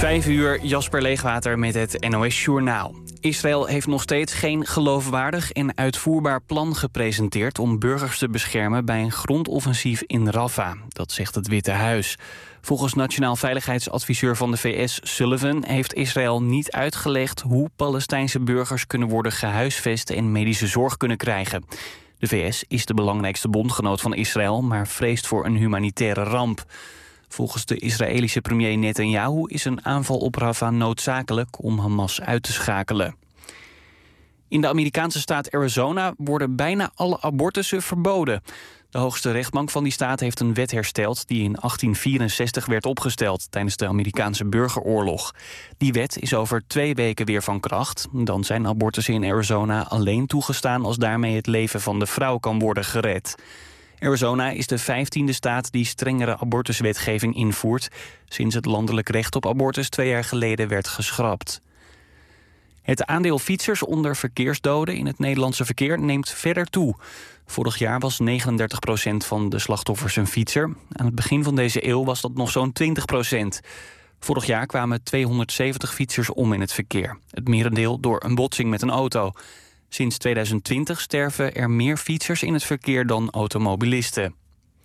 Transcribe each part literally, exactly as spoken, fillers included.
Vijf uur, Jasper Leegwater met het N O S-journaal. Israël heeft nog steeds geen geloofwaardig en uitvoerbaar plan gepresenteerd om burgers te beschermen bij een grondoffensief in Rafah. Dat zegt het Witte Huis. Volgens Nationaal Veiligheidsadviseur van de V S Sullivan heeft Israël niet uitgelegd hoe Palestijnse burgers kunnen worden gehuisvest en medische zorg kunnen krijgen. De V S is de belangrijkste bondgenoot van Israël, maar vreest voor een humanitaire ramp. Volgens de Israëlische premier Netanyahu is een aanval op Rafah noodzakelijk om Hamas uit te schakelen. In de Amerikaanse staat Arizona worden bijna alle abortussen verboden. De hoogste rechtbank van die staat heeft een wet hersteld die in achttien vierenzestig werd opgesteld tijdens de Amerikaanse burgeroorlog. Die wet is over twee weken weer van kracht. Dan zijn abortussen in Arizona alleen toegestaan als daarmee het leven van de vrouw kan worden gered. Arizona is de vijftiende staat die strengere abortuswetgeving invoert, sinds het landelijk recht op abortus twee jaar geleden werd geschrapt. Het aandeel fietsers onder verkeersdoden in het Nederlandse verkeer neemt verder toe. Vorig jaar was negenendertig procent van de slachtoffers een fietser. Aan het begin van deze eeuw was dat nog zo'n twintig procent. Vorig jaar kwamen tweehonderdzeventig fietsers om in het verkeer. Het merendeel door een botsing met een auto. Sinds tweeduizend twintig sterven er meer fietsers in het verkeer dan automobilisten.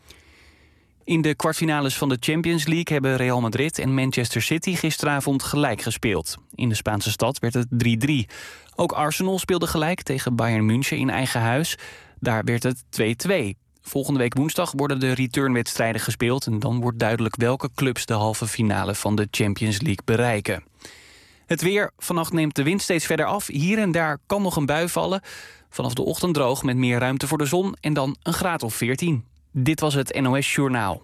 In de kwartfinales van de Champions League hebben Real Madrid en Manchester City gisteravond gelijk gespeeld. In de Spaanse stad werd het drie drie. Ook Arsenal speelde gelijk tegen Bayern München in eigen huis. Daar werd het twee twee. Volgende week woensdag worden de returnwedstrijden gespeeld en dan wordt duidelijk welke clubs de halve finale van de Champions League bereiken. Het weer. Vannacht neemt de wind steeds verder af. Hier en daar kan nog een bui vallen. Vanaf de ochtend droog met meer ruimte voor de zon en dan een graad of veertien. Dit was het N O S-journaal.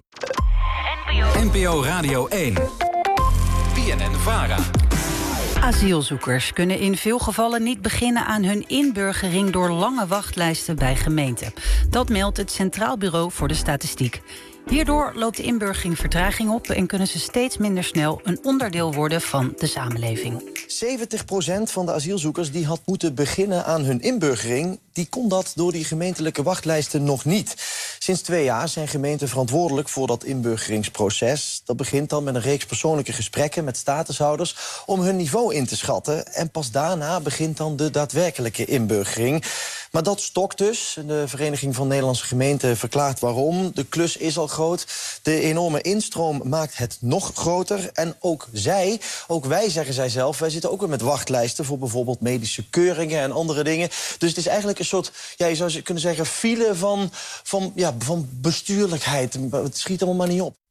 N P O Radio één. B N N-VARA. Asielzoekers kunnen in veel gevallen niet beginnen aan hun inburgering door lange wachtlijsten bij gemeenten. Dat meldt het Centraal Bureau voor de Statistiek. Hierdoor loopt de inburgering vertraging op en kunnen ze steeds minder snel een onderdeel worden van de samenleving. zeventig procent van de asielzoekers die had moeten beginnen aan hun inburgering, die kon dat door die gemeentelijke wachtlijsten nog niet. Sinds twee jaar zijn gemeenten verantwoordelijk voor dat inburgeringsproces. Dat begint dan met een reeks persoonlijke gesprekken met statushouders om hun niveau in te schatten. En pas daarna begint dan de daadwerkelijke inburgering. Maar dat stokt dus. De Vereniging van Nederlandse Gemeenten verklaart waarom. De klus is al groot. De enorme instroom maakt het nog groter. En ook zij, ook wij zeggen zij zelf, wij zitten ook weer met wachtlijsten voor bijvoorbeeld medische keuringen en andere dingen. Dus het is eigenlijk een soort, ja, je zou kunnen zeggen, file van, van, ja, van bestuurlijkheid. Het schiet allemaal maar niet op.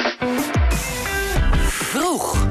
Vroeg.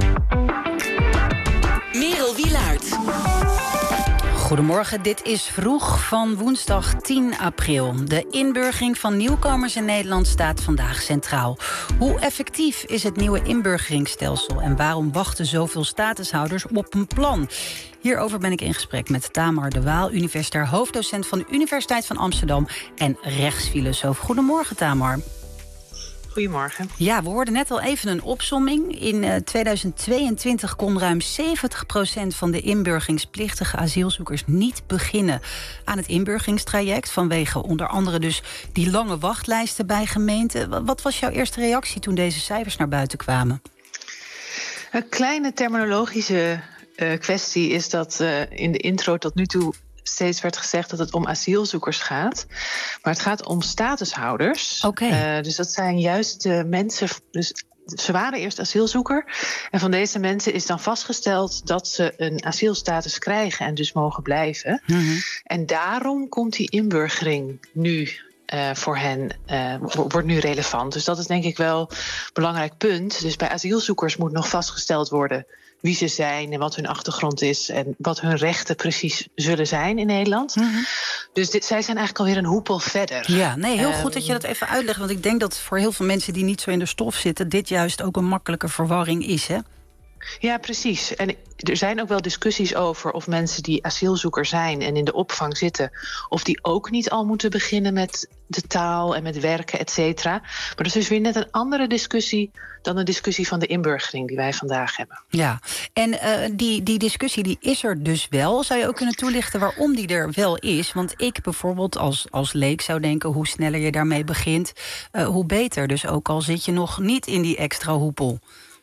Merel Wielaert. Goedemorgen, dit is Vroeg van woensdag tien april. De inburgering van nieuwkomers in Nederland staat vandaag centraal. Hoe effectief is het nieuwe inburgeringsstelsel en waarom wachten zoveel statushouders op een plan? Hierover ben ik in gesprek met Tamar de Waal, universitair hoofddocent van de Universiteit van Amsterdam en rechtsfilosoof. Goedemorgen, Tamar. Goedemorgen. Ja, we hoorden net al even een opsomming. In uh, tweeduizend tweeëntwintig kon ruim zeventig procent van de inburgeringsplichtige asielzoekers niet beginnen aan het inburgeringstraject, vanwege onder andere dus die lange wachtlijsten bij gemeenten. Wat was jouw eerste reactie toen deze cijfers naar buiten kwamen? Een kleine terminologische uh, kwestie is dat uh, in de intro tot nu toe steeds werd gezegd dat het om asielzoekers gaat. Maar het gaat om statushouders. Okay. Uh, dus dat zijn juist de mensen. Dus ze waren eerst asielzoeker. En van deze mensen is dan vastgesteld dat ze een asielstatus krijgen en dus mogen blijven. Mm-hmm. En daarom komt die inburgering nu Uh, voor hen uh, wordt nu relevant. Dus dat is denk ik wel een belangrijk punt. Dus bij asielzoekers moet nog vastgesteld worden wie ze zijn en wat hun achtergrond is en wat hun rechten precies zullen zijn in Nederland. Mm-hmm. Dus dit, zij zijn eigenlijk alweer een hoepel verder. Ja, nee, heel um, goed dat je dat even uitlegt. Want ik denk dat voor heel veel mensen die niet zo in de stof zitten, dit juist ook een makkelijke verwarring is, hè? Ja, precies. En er zijn ook wel discussies over of mensen die asielzoeker zijn en in de opvang zitten, of die ook niet al moeten beginnen met de taal en met werken, et cetera. Maar dat is dus weer net een andere discussie dan de discussie van de inburgering die wij vandaag hebben. Ja, en uh, die, die discussie die is er dus wel. Zou je ook kunnen toelichten waarom die er wel is? Want ik bijvoorbeeld als, als leek zou denken, hoe sneller je daarmee begint, uh, hoe beter. Dus ook al zit je nog niet in die extra hoepel.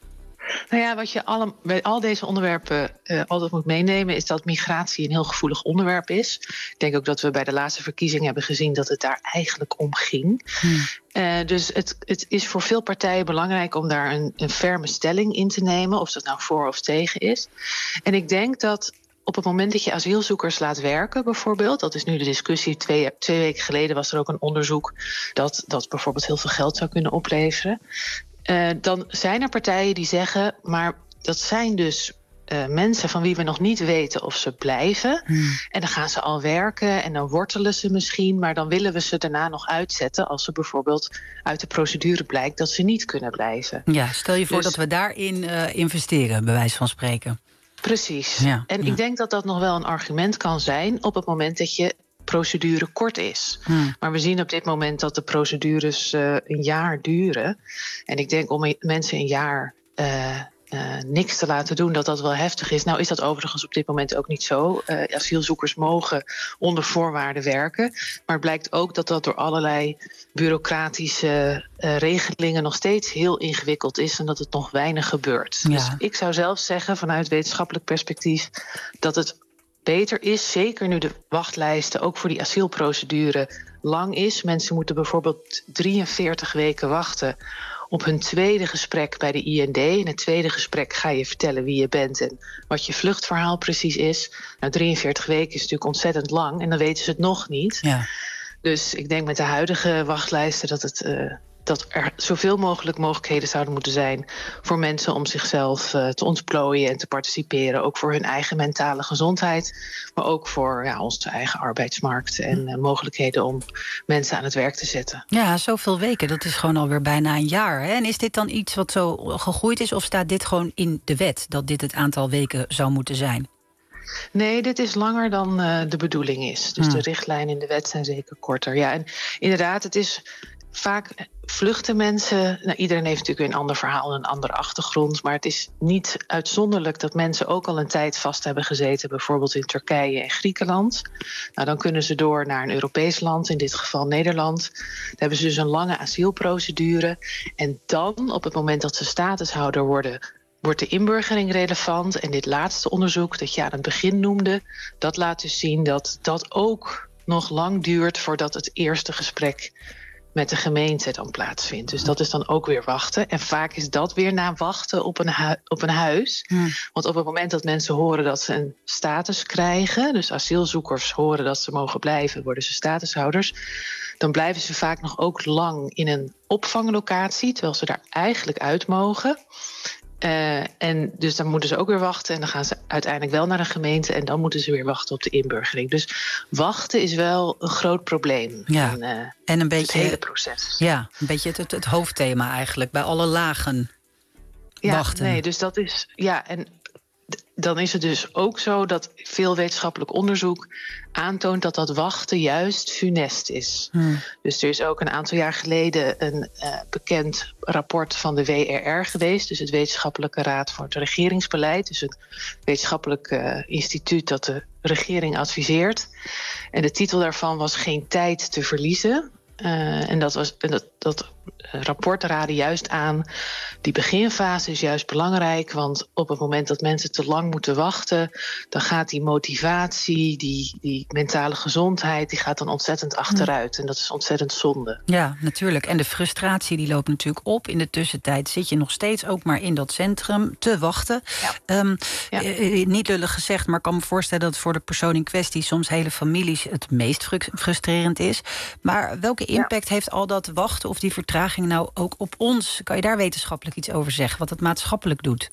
Nou ja, wat je alle, bij al deze onderwerpen uh, altijd moet meenemen, is dat migratie een heel gevoelig onderwerp is. Ik denk ook dat we bij de laatste verkiezingen hebben gezien dat het daar eigenlijk om ging. Hmm. Uh, dus het, het is voor veel partijen belangrijk om daar een, een ferme stelling in te nemen, of dat nou voor of tegen is. En ik denk dat op het moment dat je asielzoekers laat werken, bijvoorbeeld, dat is nu de discussie, twee, twee weken geleden was er ook een onderzoek dat dat bijvoorbeeld heel veel geld zou kunnen opleveren. Uh, dan zijn er partijen die zeggen, maar dat zijn dus uh, mensen van wie we nog niet weten of ze blijven. Hmm. En dan gaan ze al werken en dan wortelen ze misschien, maar dan willen we ze daarna nog uitzetten als ze bijvoorbeeld uit de procedure blijkt dat ze niet kunnen blijven. Ja, stel je voor dus dat we daarin uh, investeren, bij wijze van spreken. Precies. Ja, en ja. ik denk dat dat nog wel een argument kan zijn op het moment dat je procedure kort is. Hmm. Maar we zien op dit moment dat de procedures uh, een jaar duren. En ik denk om mensen een jaar uh, uh, niks te laten doen, dat dat wel heftig is. Nou is dat overigens op dit moment ook niet zo. Uh, asielzoekers mogen onder voorwaarden werken. Maar het blijkt ook dat dat door allerlei bureaucratische uh, regelingen nog steeds heel ingewikkeld is en dat het nog weinig gebeurt. Ja. Dus ik zou zelf zeggen, vanuit wetenschappelijk perspectief, dat het beter is, zeker nu de wachtlijsten ook voor die asielprocedure lang is. Mensen moeten bijvoorbeeld drieënveertig weken wachten op hun tweede gesprek bij de I N D. In het tweede gesprek ga je vertellen wie je bent en wat je vluchtverhaal precies is. Nou, drieënveertig weken is natuurlijk ontzettend lang en dan weten ze het nog niet. Ja. Dus ik denk met de huidige wachtlijsten dat het Uh, dat er zoveel mogelijk mogelijkheden zouden moeten zijn voor mensen om zichzelf uh, te ontplooien en te participeren. Ook voor hun eigen mentale gezondheid, maar ook voor ja, onze eigen arbeidsmarkt en uh, mogelijkheden om mensen aan het werk te zetten. Ja, zoveel weken, dat is gewoon alweer bijna een jaar. Hè? En is dit dan iets wat zo gegroeid is of staat dit gewoon in de wet, dat dit het aantal weken zou moeten zijn? Nee, dit is langer dan uh, de bedoeling is. Dus hmm. de richtlijnen in de wet zijn zeker korter. Ja, en inderdaad, het is vaak vluchten mensen. Nou, iedereen heeft natuurlijk een ander verhaal en een andere achtergrond. Maar het is niet uitzonderlijk dat mensen ook al een tijd vast hebben gezeten, bijvoorbeeld in Turkije en Griekenland. Nou, dan kunnen ze door naar een Europees land, in dit geval Nederland. Dan hebben ze dus een lange asielprocedure. En dan, op het moment dat ze statushouder worden, wordt de inburgering relevant. En dit laatste onderzoek dat je aan het begin noemde, dat laat dus zien dat dat ook nog lang duurt voordat het eerste gesprek met de gemeente dan plaatsvindt. Dus dat is dan ook weer wachten. En vaak is dat weer na wachten op een, hu- op een huis. Hmm. Want op het moment dat mensen horen dat ze een status krijgen, dus asielzoekers horen dat ze mogen blijven, worden ze statushouders, dan blijven ze vaak nog ook lang in een opvanglocatie, terwijl ze daar eigenlijk uit mogen. Uh, en dus dan moeten ze ook weer wachten en dan gaan ze uiteindelijk wel naar de gemeente en dan moeten ze weer wachten op de inburgering. Dus wachten is wel een groot probleem ja. in uh, en een beetje, het hele proces. Ja, een beetje het, het, het hoofdthema eigenlijk, bij alle lagen ja, wachten. Nee, dus dat is, ja, en d- dan is het dus ook zo dat veel wetenschappelijk onderzoek aantoont dat dat wachten juist funest is. Hmm. Dus er is ook een aantal jaar geleden een uh, bekend rapport van de W R R geweest, dus het Wetenschappelijke Raad voor het Regeringsbeleid, dus een wetenschappelijk uh, instituut dat de regering adviseert. En de titel daarvan was Geen tijd te verliezen. Uh, en dat, was, dat, dat rapport raadde juist aan, die beginfase is juist belangrijk, want op het moment dat mensen te lang moeten wachten, dan gaat die motivatie, die, die mentale gezondheid, die gaat dan ontzettend achteruit. En dat is ontzettend zonde. Ja, natuurlijk. En de frustratie die loopt natuurlijk op. In de tussentijd zit je nog steeds ook maar in dat centrum te wachten. Ja. Um, ja. eh, niet lullig gezegd, maar ik kan me voorstellen dat het voor de persoon in kwestie soms hele families het meest frustrerend is. Maar welke impact ja. heeft al dat wachten of die vertraging nou ook op ons? Kan je daar wetenschappelijk iets over zeggen, wat het maatschappelijk doet?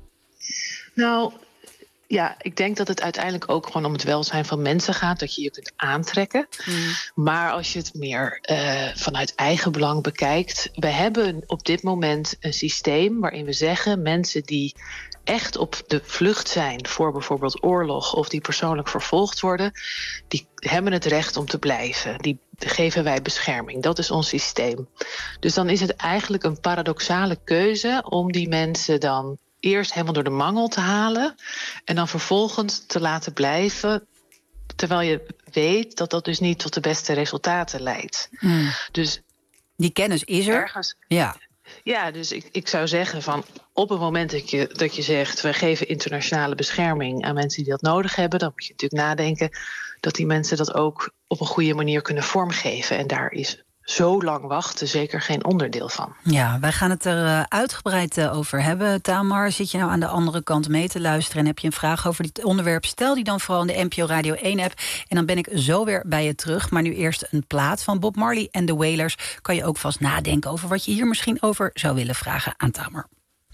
Nou, ja, ik denk dat het uiteindelijk ook gewoon om het welzijn van mensen gaat, dat je je kunt aantrekken. Mm. Maar als je het meer uh, vanuit eigen belang bekijkt, we hebben op dit moment een systeem waarin we zeggen, mensen die echt op de vlucht zijn voor bijvoorbeeld oorlog of die persoonlijk vervolgd worden, die hebben het recht om te blijven. Die geven wij bescherming. Dat is ons systeem. Dus dan is het eigenlijk een paradoxale keuze om die mensen dan eerst helemaal door de mangel te halen en dan vervolgens te laten blijven, terwijl je weet dat dat dus niet tot de beste resultaten leidt. Hmm. Dus die kennis is er. Ergens, ja. Ja, dus ik, ik zou zeggen van op het moment dat je, dat je zegt, we geven internationale bescherming aan mensen die dat nodig hebben, dan moet je natuurlijk nadenken dat die mensen dat ook op een goede manier kunnen vormgeven. En daar is zo lang wachten zeker geen onderdeel van. Ja, wij gaan het er uh, uitgebreid uh, over hebben. Tamar, zit je nou aan de andere kant mee te luisteren en heb je een vraag over dit onderwerp? Stel die dan vooral in de N P O Radio één app. En dan ben ik zo weer bij je terug. Maar nu eerst een plaat van Bob Marley en The Wailers. Kan je ook vast nadenken over wat je hier misschien over zou willen vragen aan Tamar.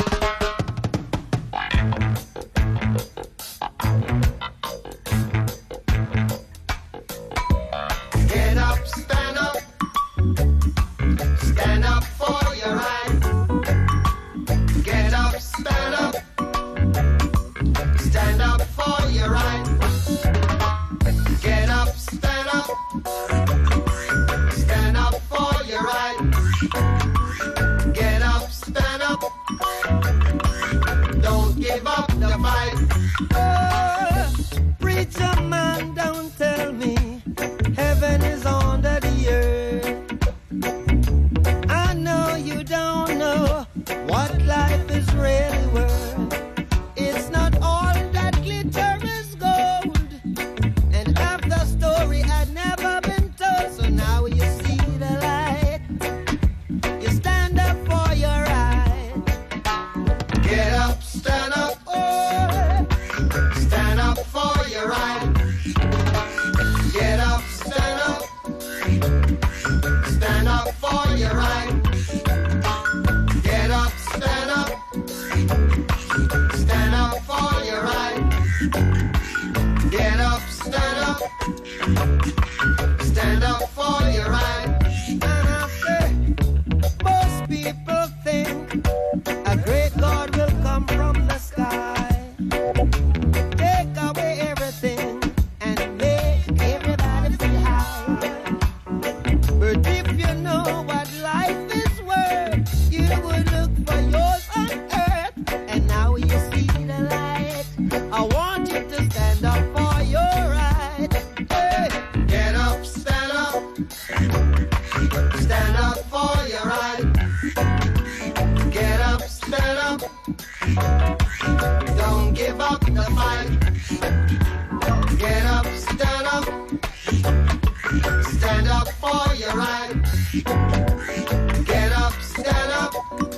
Get up, stand up. Stand up for your right. Get up, stand up. Stand up for your right. Get up, stand up. Stand up for your right. Get up, stand up. Don't give up the fight. Oh, preacher man, don't tell me heaven is under the earth. I know you don't know what life is really worth. It's not all that glitter is gold. And half the story had never been told. So now you see the light. You stand up for your right. Get up, stand up. Oh, Stand up for your right. Get up, stand up. Stand up for your right. Get up, stand up. Stand up for your right. Get up, stand up. Stand up for your right. and I say, most people think a great God will come from the sky, take away everything and make everybody feel high. But if you know what life is worth, you would look for yours on earth. And now you see the light. I want you to stand up for your right. Hey. Get up, stand up. Stand up for your right. Get up, stand up. Don't give up the fight. Get up, stand up. Stand up for your right. Get up, stand up.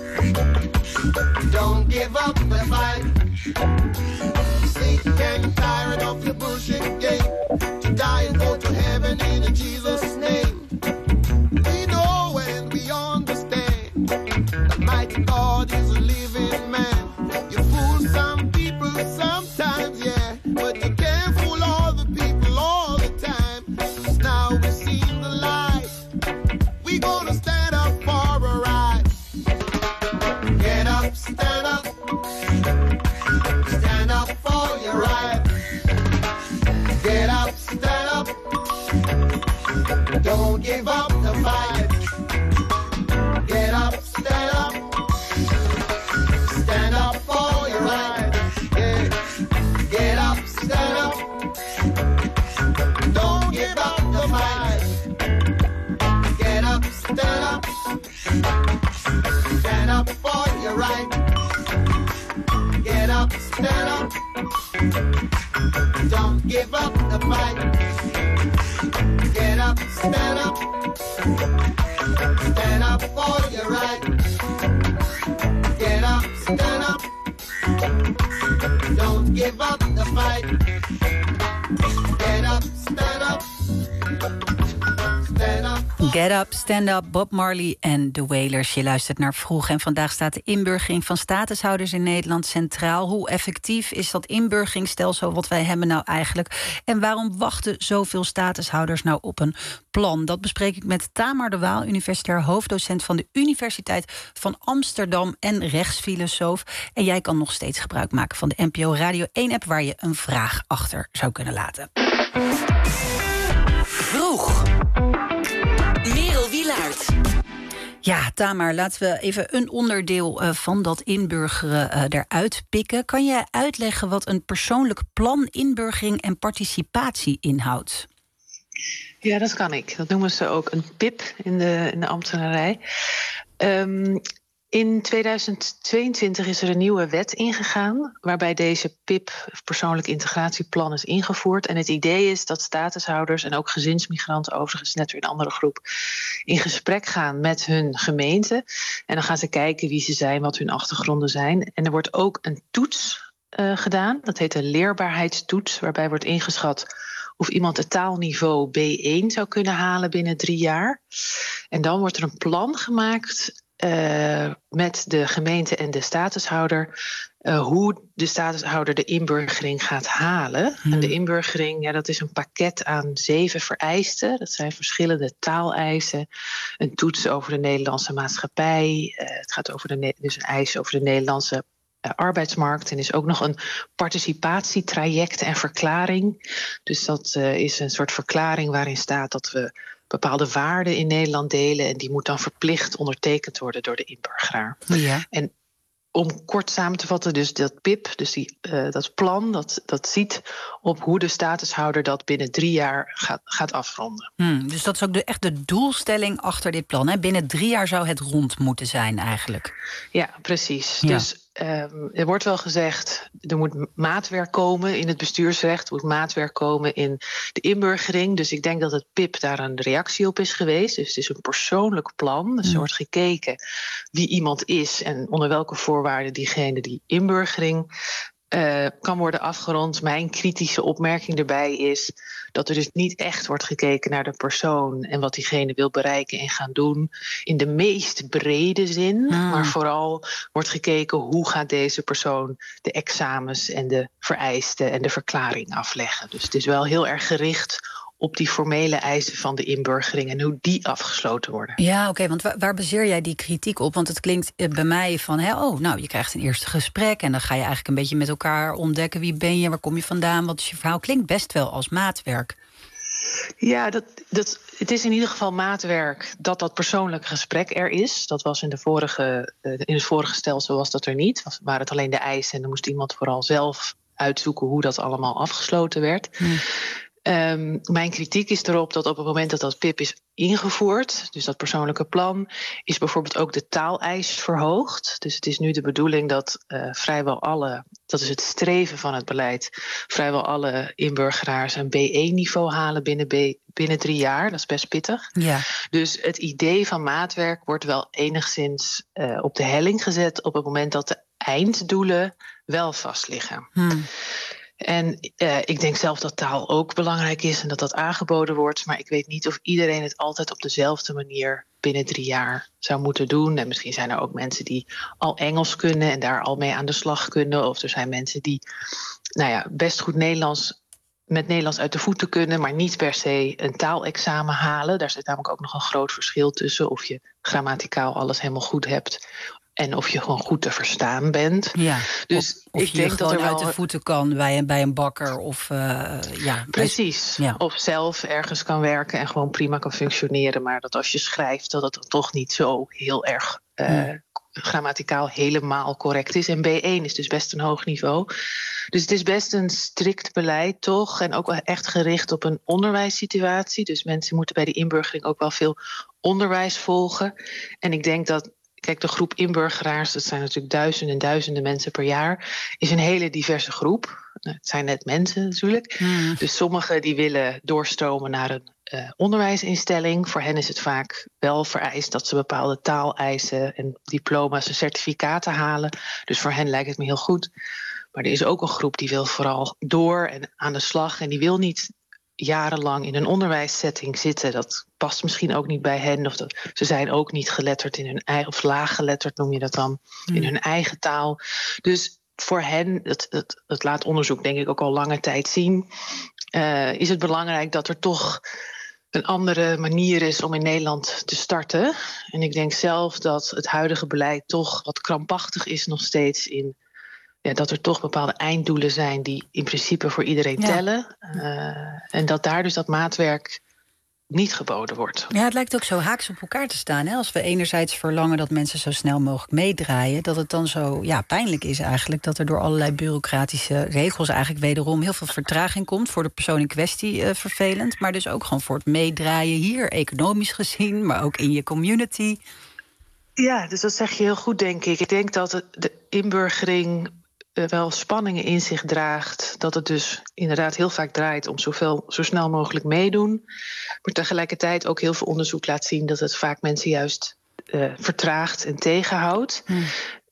Don't give up the fight. Sick and tired of your bullshit game, to die and go to heaven in Jesus' name. We know and we understand that mighty God is a living man. You fool some people sometimes, yeah, but you can't fool all the people all the time. 'Cause now we've seen the light. We gonna stand up for a right. Get up, stand up. Stand up for your right. Get up, stand up. Don't give up the fight. Get up, stand up. Stand up for your right. Yeah. Get up, stand up. Don't give up the fight. Get up, stand up. Stand up for your right. Get up, stand up. Don't give up the fight. Get up, stand up. Stand up for your right. Get up, stand up. Don't give up the fight. Get up, stand up. Stand up. Get Up, Stand Up, Bob Marley en The Wailers. Je luistert naar Vroeg en vandaag staat de inburgering van statushouders in Nederland centraal. Hoe effectief is dat inburgeringsstelsel wat wij hebben nou eigenlijk? En waarom wachten zoveel statushouders nou op een plan? Dat bespreek ik met Tamar de Waal, universitair hoofddocent van de Universiteit van Amsterdam en rechtsfilosoof. En jij kan nog steeds gebruik maken van de N P O Radio één app waar je een vraag achter zou kunnen laten. Vroeg. Merel Wielaert. Ja, Tamar, laten we even een onderdeel uh, van dat inburgeren uh, eruit pikken. Kan je uitleggen wat een persoonlijk plan inburgering en participatie inhoudt? Ja, dat kan ik. Dat noemen ze ook een P I P in de, in de ambtenarij. Um, In tweeduizend tweeëntwintig is er een nieuwe wet ingegaan waarbij deze P I P, persoonlijk integratieplan, is ingevoerd. En het idee is dat statushouders en ook gezinsmigranten, overigens net weer een andere groep, in gesprek gaan met hun gemeente. En dan gaan ze kijken wie ze zijn, wat hun achtergronden zijn. En er wordt ook een toets uh, gedaan, dat heet een leerbaarheidstoets, waarbij wordt ingeschat of iemand het taalniveau B één zou kunnen halen binnen drie jaar. En dan wordt er een plan gemaakt Uh, met de gemeente en de statushouder, uh, hoe de statushouder de inburgering gaat halen. Hmm. En de inburgering, ja, dat is een pakket aan zeven vereisten. Dat zijn verschillende taaleisen. Een toets over de Nederlandse maatschappij. Uh, het gaat over de ne- dus een eis over de Nederlandse uh, arbeidsmarkt. En is ook nog een participatietraject en verklaring. Dus dat uh, is een soort verklaring waarin staat dat we bepaalde waarden in Nederland delen. En die moet dan verplicht ondertekend worden door de inburgeraar. Ja. En om kort samen te vatten, dus dat P I P, dus die, uh, dat plan, dat, dat ziet op hoe de statushouder dat binnen drie jaar gaat, gaat afronden. Hmm, dus dat is ook de, echt de doelstelling achter dit plan. Hè? Binnen drie jaar zou het rond moeten zijn eigenlijk. Ja, precies. Ja. Dus Um, er wordt wel gezegd, er moet maatwerk komen in het bestuursrecht, er moet maatwerk komen in de inburgering. Dus ik denk dat het P I P daar een reactie op is geweest. Dus het is een persoonlijk plan. Dus er wordt gekeken wie iemand is en onder welke voorwaarden diegene die inburgering Uh, kan worden afgerond. Mijn kritische opmerking erbij is dat er dus niet echt wordt gekeken naar de persoon en wat diegene wil bereiken en gaan doen in de meest brede zin. Hmm. Maar vooral wordt gekeken hoe gaat deze persoon de examens en de vereisten en de verklaring afleggen. Dus het is wel heel erg gericht op die formele eisen van de inburgering en hoe die afgesloten worden. Ja, oké, okay, want waar, waar baseer jij die kritiek op? Want het klinkt bij mij van, hè, oh, nou, je krijgt een eerste gesprek en dan ga je eigenlijk een beetje met elkaar ontdekken wie ben je, waar kom je vandaan, wat is je verhaal? Klinkt best wel als maatwerk. Ja, dat, dat, het is in ieder geval maatwerk dat dat persoonlijke gesprek er is. Dat was in, de vorige, in het vorige stelsel was dat er niet. Was, waren het alleen de eisen en dan moest iemand vooral zelf uitzoeken hoe dat allemaal afgesloten werd. Hmm. Um, mijn kritiek is erop dat op het moment dat dat P I P is ingevoerd, dus dat persoonlijke plan, is bijvoorbeeld ook de taaleis verhoogd. Dus het is nu de bedoeling dat uh, vrijwel alle, dat is het streven van het beleid, vrijwel alle inburgeraars een B één niveau halen binnen, B, binnen drie jaar. Dat is best pittig. Ja. Dus het idee van maatwerk wordt wel enigszins uh, op de helling gezet op het moment dat de einddoelen wel vastliggen. Hmm. En uh, ik denk zelf dat taal ook belangrijk is en dat dat aangeboden wordt. Maar ik weet niet of iedereen het altijd op dezelfde manier binnen drie jaar zou moeten doen. En misschien zijn er ook mensen die al Engels kunnen en daar al mee aan de slag kunnen. Of er zijn mensen die nou ja, best goed Nederlands met Nederlands uit de voeten kunnen, maar niet per se een taalexamen halen. Daar zit namelijk ook nog een groot verschil tussen of je grammaticaal alles helemaal goed hebt en of je gewoon goed te verstaan bent. Ja, dus of, of ik je denk gewoon dat er wel uit de voeten kan bij een, bij een bakker. Of, uh, ja, Precies. Ja. Of zelf ergens kan werken en gewoon prima kan functioneren. Maar dat als je schrijft, dat het dan toch niet zo heel erg uh, hmm. grammaticaal helemaal correct is. En B één is dus best een hoog niveau. Dus het is best een strikt beleid, toch? En ook wel echt gericht op een onderwijssituatie. Dus mensen moeten bij de inburgering ook wel veel onderwijs volgen. En ik denk dat, kijk, de groep inburgeraars, dat zijn natuurlijk duizenden en duizenden mensen per jaar, is een hele diverse groep. Het zijn net mensen natuurlijk. Hmm. Dus sommigen die willen doorstromen naar een uh, onderwijsinstelling. Voor hen is het vaak wel vereist dat ze bepaalde taaleisen en diploma's en certificaten halen. Dus voor hen lijkt het me heel goed. Maar er is ook een groep die wil vooral door en aan de slag. En die wil niet jarenlang in een onderwijssetting zitten. Dat past misschien ook niet bij hen. Of dat, ze zijn ook niet geletterd in hun eigen, of laag geletterd noem je dat dan, hmm. in hun eigen taal. Dus voor hen, het, het, het laat onderzoek denk ik ook al lange tijd zien, uh, is het belangrijk dat er toch een andere manier is om in Nederland te starten. En ik denk zelf dat het huidige beleid toch wat krampachtig is nog steeds in, ja, dat er toch bepaalde einddoelen zijn die in principe voor iedereen ja. tellen. Uh, en dat daar dus dat maatwerk niet geboden wordt. Ja, het lijkt ook zo haaks op elkaar te staan. Hè? Als we enerzijds verlangen dat mensen zo snel mogelijk meedraaien, dat het dan zo ja, pijnlijk is eigenlijk dat er door allerlei bureaucratische regels eigenlijk wederom heel veel vertraging komt. Voor de persoon in kwestie uh, vervelend, maar dus ook gewoon voor het meedraaien hier, economisch gezien, maar ook in je community. Ja, dus dat zeg je heel goed, denk ik. Ik denk dat het, de inburgering uh, wel spanningen in zich draagt. Dat het dus inderdaad heel vaak draait om zoveel, zo snel mogelijk meedoen. Maar tegelijkertijd ook heel veel onderzoek laat zien dat het vaak mensen juist uh, vertraagt en tegenhoudt. Hmm.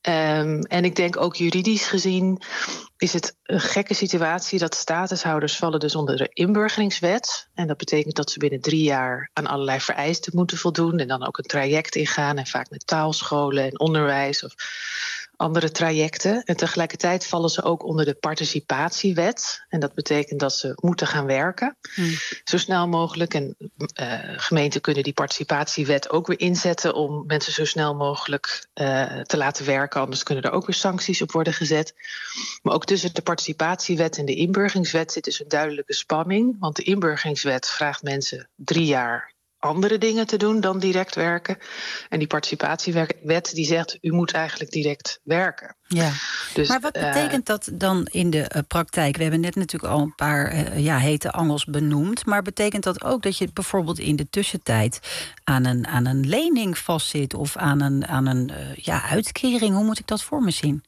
Um, en ik denk ook juridisch gezien is het een gekke situatie dat statushouders vallen dus onder de inburgeringswet. En dat betekent dat ze binnen drie jaar aan allerlei vereisten moeten voldoen en dan ook een traject ingaan en vaak met taalscholen en onderwijs of andere trajecten. En tegelijkertijd vallen ze ook onder de participatiewet. En dat betekent dat ze moeten gaan werken, hmm. zo snel mogelijk. En uh, gemeenten kunnen die participatiewet ook weer inzetten om mensen zo snel mogelijk uh, te laten werken. Anders kunnen er ook weer sancties op worden gezet. Maar ook tussen de participatiewet en de inburgeringswet zit dus een duidelijke spanning. Want de inburgeringswet vraagt mensen drie jaar andere dingen te doen dan direct werken. En die participatiewet die zegt, u moet eigenlijk direct werken. Ja. Dus, maar wat betekent dat dan in de uh, praktijk? We hebben net natuurlijk al een paar uh, ja, hete angels benoemd. Maar betekent dat ook dat je bijvoorbeeld in de tussentijd aan een, aan een lening vastzit of aan een, aan een uh, ja, uitkering? Hoe moet ik dat voor me zien?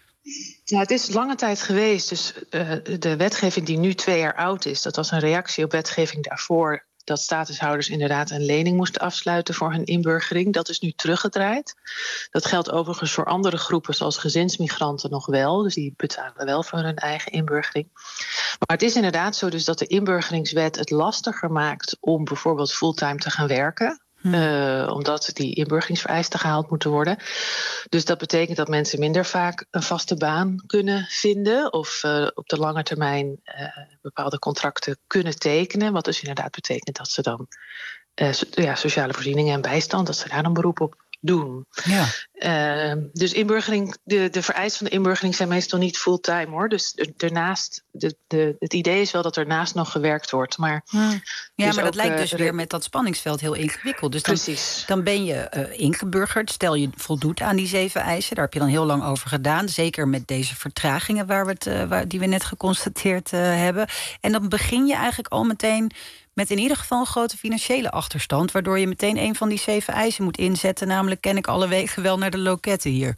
Nou, het is lange tijd geweest. Dus uh, de wetgeving die nu twee jaar oud is, dat was een reactie op wetgeving daarvoor, dat statushouders inderdaad een lening moesten afsluiten voor hun inburgering. Dat is nu teruggedraaid. Dat geldt overigens voor andere groepen, zoals gezinsmigranten nog wel. Dus die betalen wel voor hun eigen inburgering. Maar het is inderdaad zo dus dat de inburgeringswet het lastiger maakt om bijvoorbeeld fulltime te gaan werken. Hmm. Uh, omdat die inburgeringsvereisten gehaald moeten worden. Dus dat betekent dat mensen minder vaak een vaste baan kunnen vinden of uh, op de lange termijn uh, bepaalde contracten kunnen tekenen. Wat dus inderdaad betekent dat ze dan uh, so- ja, sociale voorzieningen en bijstand, dat ze daar een beroep op doen. Ja. Uh, dus inburgering, de, de vereisten van de inburgering zijn meestal niet fulltime hoor. Dus daarnaast, de, de, het idee is wel dat er naast nog gewerkt wordt. Maar hmm. Ja, dus maar dat ook, lijkt dus uh, weer met dat spanningsveld heel ingewikkeld. Dus dan, precies. Dan ben je uh, ingeburgerd. Stel je voldoet aan die zeven eisen. Daar heb je dan heel lang over gedaan. Zeker met deze vertragingen waar we het, uh, waar, die we net geconstateerd uh, hebben. En dan begin je eigenlijk al meteen met in ieder geval een grote financiële achterstand, waardoor je meteen een van die zeven eisen moet inzetten. Namelijk, ken ik alle wegen wel naar de loketten hier.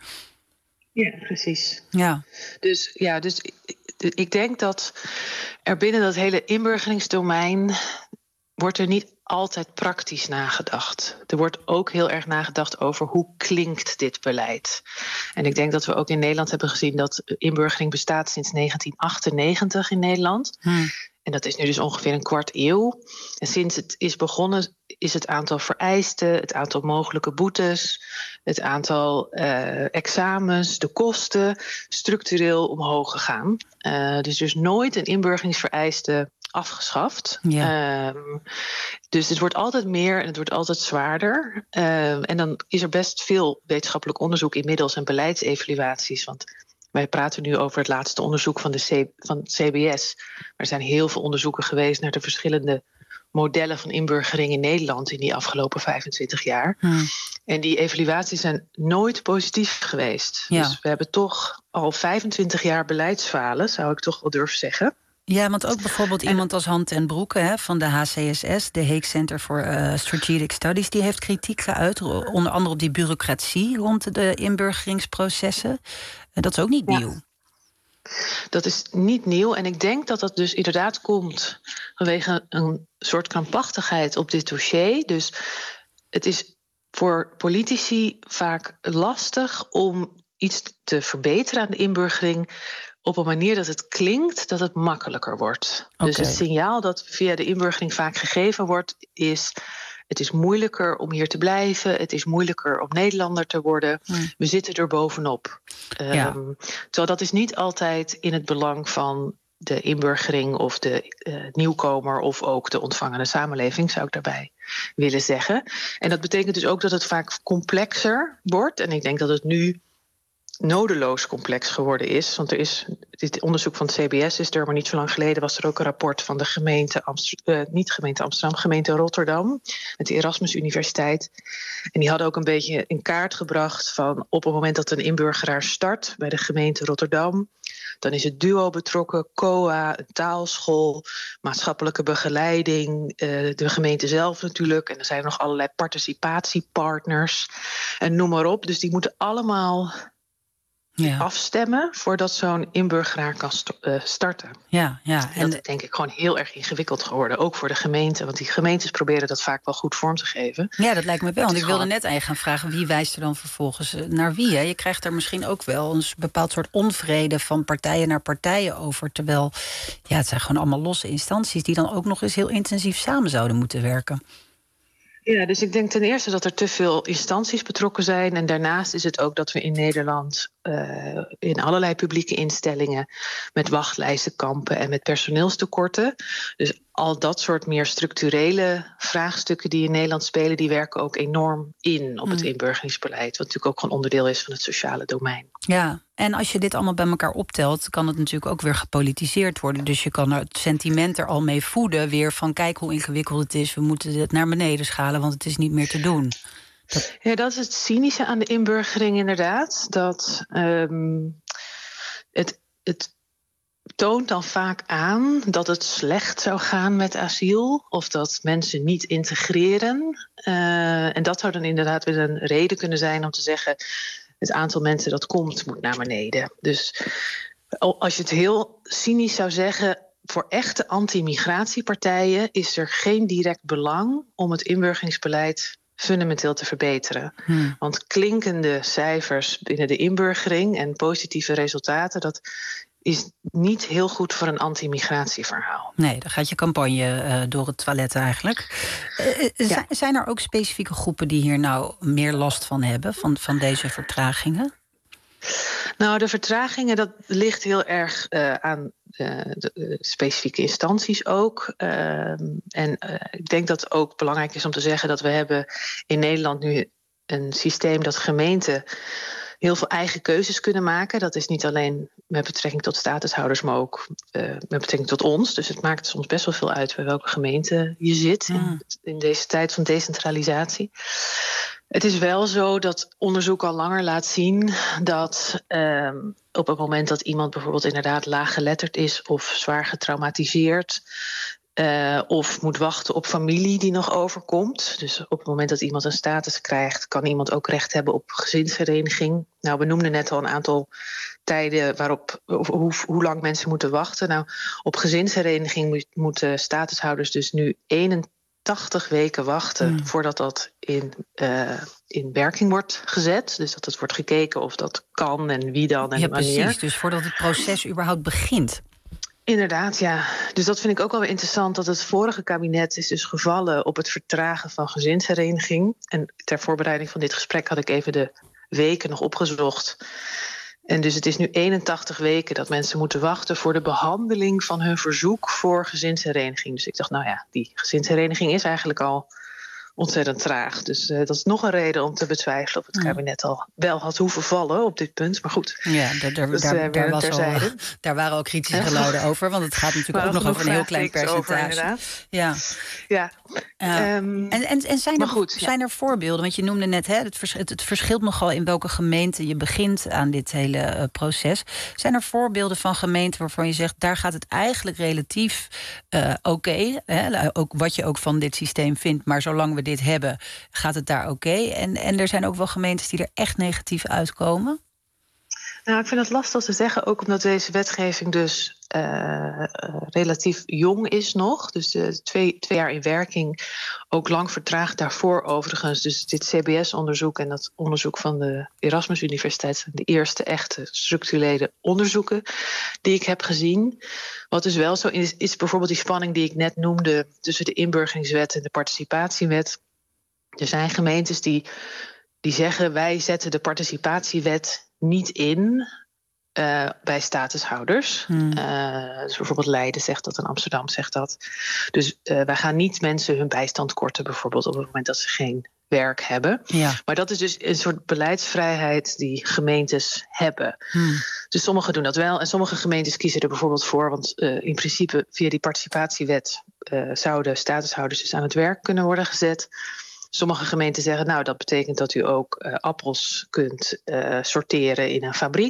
Ja, precies. Ja. Dus ja, dus ik denk dat er binnen dat hele inburgeringsdomein wordt er niet altijd praktisch nagedacht. Er wordt ook heel erg nagedacht over hoe klinkt dit beleid. En ik denk dat we ook in Nederland hebben gezien dat inburgering bestaat sinds negentien achtennegentig in Nederland. Hmm. En dat is nu dus ongeveer een kwart eeuw. En sinds het is begonnen is het aantal vereisten, het aantal mogelijke boetes, het aantal uh, examens, de kosten structureel omhoog gegaan. Uh, dus er is nooit een inburgeringsvereiste afgeschaft. Ja. Um, dus het wordt altijd meer en het wordt altijd zwaarder. Um, en dan is er best veel wetenschappelijk onderzoek inmiddels en beleidsevaluaties. Want wij praten nu over het laatste onderzoek van, de C- van het C B S. Maar er zijn heel veel onderzoeken geweest naar de verschillende modellen van inburgering in Nederland in die afgelopen vijfentwintig jaar. Hmm. En die evaluaties zijn nooit positief geweest. Ja. Dus we hebben toch al vijfentwintig jaar beleidsfalen, zou ik toch wel durven zeggen. Ja, want ook bijvoorbeeld iemand als Han ten Broeke hè, van de H C S S, de Hague Center for uh, Strategic Studies, die heeft kritiek geuit, onder andere op die bureaucratie rond de inburgeringsprocessen. Dat is ook niet ja. nieuw. Dat is niet nieuw en ik denk dat dat dus inderdaad komt vanwege een soort krampachtigheid op dit dossier. Dus het is voor politici vaak lastig om iets te verbeteren aan de inburgering op een manier dat het klinkt dat het makkelijker wordt. Okay. Dus het signaal dat via de inburgering vaak gegeven wordt is: het is moeilijker om hier te blijven. Het is moeilijker om Nederlander te worden. Hmm. We zitten er bovenop. Ja. Um, terwijl dat is niet altijd in het belang van de inburgering of de uh, nieuwkomer of ook de ontvangende samenleving, zou ik daarbij willen zeggen. En dat betekent dus ook dat het vaak complexer wordt. En ik denk dat het nu nodeloos complex geworden is. Want er is dit onderzoek van het C B S is er, maar niet zo lang geleden was er ook een rapport van de gemeente Amsterdam, uh, niet gemeente Amsterdam, gemeente Rotterdam, met de Erasmus Universiteit. En die hadden ook een beetje in kaart gebracht van op het moment dat een inburgeraar start bij de gemeente Rotterdam, Dan is het DUO betrokken, C O A, een taalschool, maatschappelijke begeleiding, uh, de gemeente zelf natuurlijk. En er zijn nog allerlei participatiepartners en noem maar op. Dus die moeten allemaal ja. afstemmen voordat zo'n inburgeraar kan st- uh, starten. Ja, ja. En dat is denk ik gewoon heel erg ingewikkeld geworden, ook voor de gemeente. Want die gemeentes proberen dat vaak wel goed vorm te geven. Ja, dat lijkt me wel. Want ik wilde gewoon... net eigenlijk gaan vragen, wie wijst er dan vervolgens naar wie? Hè? Je krijgt er misschien ook wel een bepaald soort onvrede van partijen naar partijen over. Terwijl, ja, het zijn gewoon allemaal losse instanties die dan ook nog eens heel intensief samen zouden moeten werken. Ja, dus ik denk ten eerste dat er te veel instanties betrokken zijn. En daarnaast is het ook dat we in Nederland uh, in allerlei publieke instellingen met wachtlijsten kampen en met personeelstekorten. Dus al dat soort meer structurele vraagstukken die in Nederland spelen, die werken ook enorm in op het inburgeringsbeleid. Wat natuurlijk ook gewoon onderdeel is van het sociale domein. Ja, en als je dit allemaal bij elkaar optelt, kan het natuurlijk ook weer gepolitiseerd worden. Dus je kan er het sentiment er al mee voeden weer van kijk hoe ingewikkeld het is. We moeten het naar beneden schalen, want het is niet meer te doen. Dat... Ja, dat is het cynische aan de inburgering inderdaad. Dat um, het, het toont dan vaak aan dat het slecht zou gaan met asiel, of dat mensen niet integreren. Uh, en dat zou dan inderdaad weer een reden kunnen zijn om te zeggen, het aantal mensen dat komt moet naar beneden. Dus als je het heel cynisch zou zeggen, voor echte anti-migratiepartijen is er geen direct belang om het inburgeringsbeleid fundamenteel te verbeteren. Hmm. Want klinkende cijfers binnen de inburgering en positieve resultaten, dat is niet heel goed voor een anti-migratieverhaal. Nee, dan gaat je campagne uh, door het toilet eigenlijk. Uh, ja. Zijn er ook specifieke groepen die hier nou meer last van hebben, van, van deze vertragingen? Nou, de vertragingen, dat ligt heel erg uh, aan uh, de uh, specifieke instanties ook. Uh, en uh, ik denk dat het ook belangrijk is om te zeggen dat we hebben in Nederland nu een systeem dat gemeenten heel veel eigen keuzes kunnen maken. Dat is niet alleen met betrekking tot statushouders, maar ook uh, met betrekking tot ons. Dus het maakt soms best wel veel uit bij welke gemeente je zit ja. in, in deze tijd van decentralisatie. Het is wel zo dat onderzoek al langer laat zien dat um, op het moment dat iemand bijvoorbeeld inderdaad laaggeletterd is of zwaar getraumatiseerd, Uh, of moet wachten op familie die nog overkomt. Dus op het moment dat iemand een status krijgt, kan iemand ook recht hebben op gezinshereniging. Nou, we noemden net al een aantal tijden waarop of, hoe, hoe lang mensen moeten wachten. Nou, op gezinshereniging moet, moeten statushouders dus nu eenentachtig weken wachten hmm. voordat dat in, uh, in werking wordt gezet. Dus dat het wordt gekeken of dat kan en wie dan en ja, wanneer. Precies, dus voordat het proces überhaupt begint. Inderdaad, ja. Dus dat vind ik ook wel weer interessant, dat het vorige kabinet is dus gevallen op het vertragen van gezinshereniging. En ter voorbereiding van dit gesprek had ik even de weken nog opgezocht. En dus het is nu eenentachtig weken dat mensen moeten wachten voor de behandeling van hun verzoek voor gezinshereniging. Dus ik dacht, nou ja, die gezinshereniging is eigenlijk al ontzettend traag. Dus uh, dat is nog een reden om te betwijfelen of het kabinet al wel had hoeven vallen op dit punt. Maar goed, ja, daar, daar, dus, uh, daar, daar, was al, daar waren ook kritische geluiden over. Want het gaat natuurlijk ook nog over een heel klein percentage. Over, ja. ja. Uh, um, en, en, en zijn, er, goed, zijn ja. er voorbeelden? Want je noemde net, hè, het, vers, het, het verschilt nogal in welke gemeente je begint aan dit hele uh, proces. Zijn er voorbeelden van gemeenten waarvan je zegt, daar gaat het eigenlijk relatief uh, oké. Okay, ook wat je ook van dit systeem vindt, maar zolang we dit hebben, gaat het daar oké. Okay. En, en er zijn ook wel gemeentes die er echt negatief uitkomen. Nou, ik vind het lastig te zeggen, ook omdat deze wetgeving dus uh, uh, relatief jong is nog. Dus uh, twee, twee jaar in werking, ook lang vertraagd daarvoor overigens. Dus dit C B S-onderzoek en dat onderzoek van de Erasmus Universiteit zijn de eerste echte structurele onderzoeken die ik heb gezien. Wat dus wel zo is, is bijvoorbeeld die spanning die ik net noemde tussen de inburgeringswet en de participatiewet. Er zijn gemeentes die, die zeggen, wij zetten de participatiewet niet in uh, bij statushouders. Hmm. Uh, dus bijvoorbeeld Leiden zegt dat en Amsterdam zegt dat. Dus uh, wij gaan niet mensen hun bijstand korten, bijvoorbeeld op het moment dat ze geen werk hebben. Ja. Maar dat is dus een soort beleidsvrijheid die gemeentes hebben. Hmm. Dus sommigen doen dat wel en sommige gemeentes kiezen er bijvoorbeeld voor, want uh, in principe via die participatiewet uh, zouden statushouders dus aan het werk kunnen worden gezet. Sommige gemeenten zeggen, nou, dat betekent dat u ook uh, appels kunt uh, sorteren in een fabriek.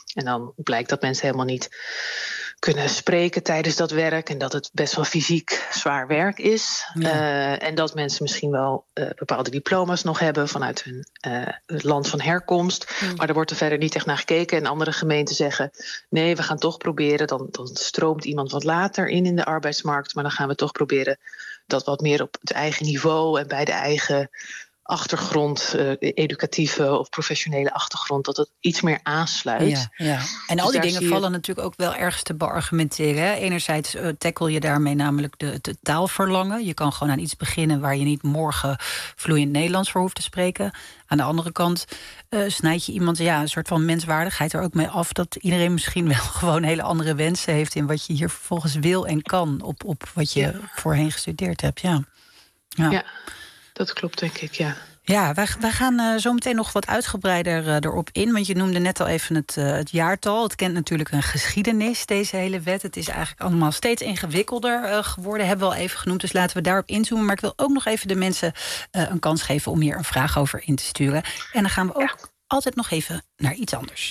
En dan blijkt dat mensen helemaal niet kunnen spreken tijdens dat werk en dat het best wel fysiek zwaar werk is. Ja. Uh, en dat mensen misschien wel uh, bepaalde diploma's nog hebben vanuit hun uh, het land van herkomst. Mm. Maar er wordt er verder niet echt naar gekeken. En andere gemeenten zeggen, nee, we gaan toch proberen. Dan, dan stroomt iemand wat later in in de arbeidsmarkt. Maar dan gaan we toch proberen dat wat meer op het eigen niveau en bij de eigen achtergrond, uh, educatieve of professionele achtergrond, dat het iets meer aansluit. Ja, ja. En dus al die dingen je... vallen natuurlijk ook wel ergens te beargumenteren. Hè? Enerzijds uh, tackle je daarmee namelijk de, de taalverlangen. Je kan gewoon aan iets beginnen waar je niet morgen vloeiend Nederlands voor hoeft te spreken. Aan de andere kant uh, snijd je iemand ja, een soort van menswaardigheid er ook mee af dat iedereen misschien wel gewoon hele andere wensen heeft in wat je hier vervolgens wil en kan op, op wat je ja. voorheen gestudeerd hebt. Ja. Ja. ja. Dat klopt, denk ik, ja. Ja, wij, wij gaan uh, zo meteen nog wat uitgebreider uh, erop in. Want je noemde net al even het, uh, het jaartal. Het kent natuurlijk een geschiedenis, deze hele wet. Het is eigenlijk allemaal steeds ingewikkelder uh, geworden. Hebben we al even genoemd, dus laten we daarop inzoomen. Maar ik wil ook nog even de mensen uh, een kans geven om hier een vraag over in te sturen. En dan gaan we ook ja. altijd nog even naar iets anders.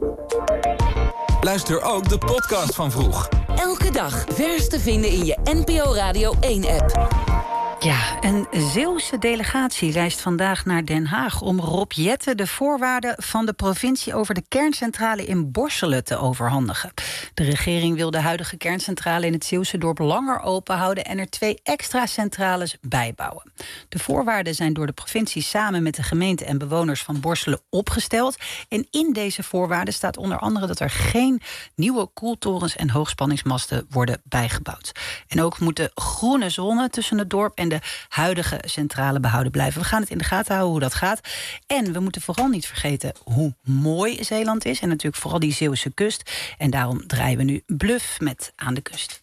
Luister ook de podcast van Vroeg. Elke dag vers te vinden in je N P O Radio één-app. Ja, een Zeeuwse delegatie reist vandaag naar Den Haag om Rob Jetten de voorwaarden van de provincie over de kerncentrale in Borselen te overhandigen. De regering wil de huidige kerncentrale in het Zeeuwse dorp langer open houden en er twee extra centrales bijbouwen. De voorwaarden zijn door de provincie samen met de gemeente en bewoners van Borselen opgesteld. En in deze voorwaarden staat onder andere dat er geen nieuwe koeltorens en hoogspanningsmasten worden bijgebouwd. En ook moet de groene zone tussen het dorp en de huidige centrale behouden blijven. We gaan het in de gaten houden hoe dat gaat. En we moeten vooral niet vergeten hoe mooi Zeeland is. En natuurlijk vooral die Zeeuwse kust. En daarom draaien we nu Bluff met Aan de Kust.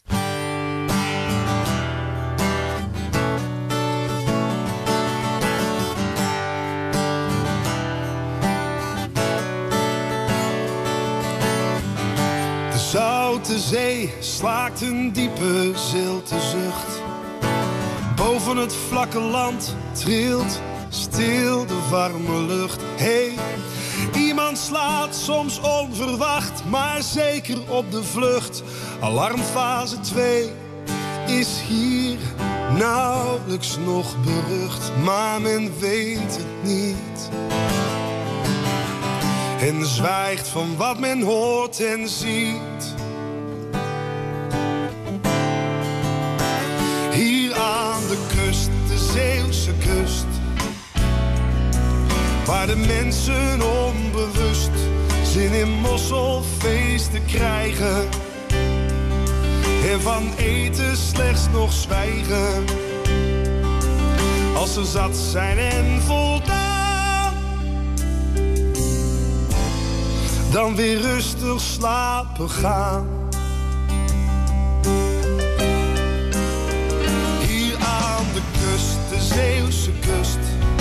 De zoute zee slaakt een diepe zilte zucht. Boven het vlakke land trilt stil de warme lucht. Hey, iemand slaat soms onverwacht, maar zeker op de vlucht. Alarmfase twee is hier nauwelijks nog berucht, maar men weet het niet. En zwijgt van wat men hoort en ziet. Hier aan de kust, de Zeeuwse kust, waar de mensen onbewust zin in mosselfeesten krijgen en van eten slechts nog zwijgen. Als ze zat zijn en voldaan, dan weer rustig slapen gaan. De Zeeuwse kust,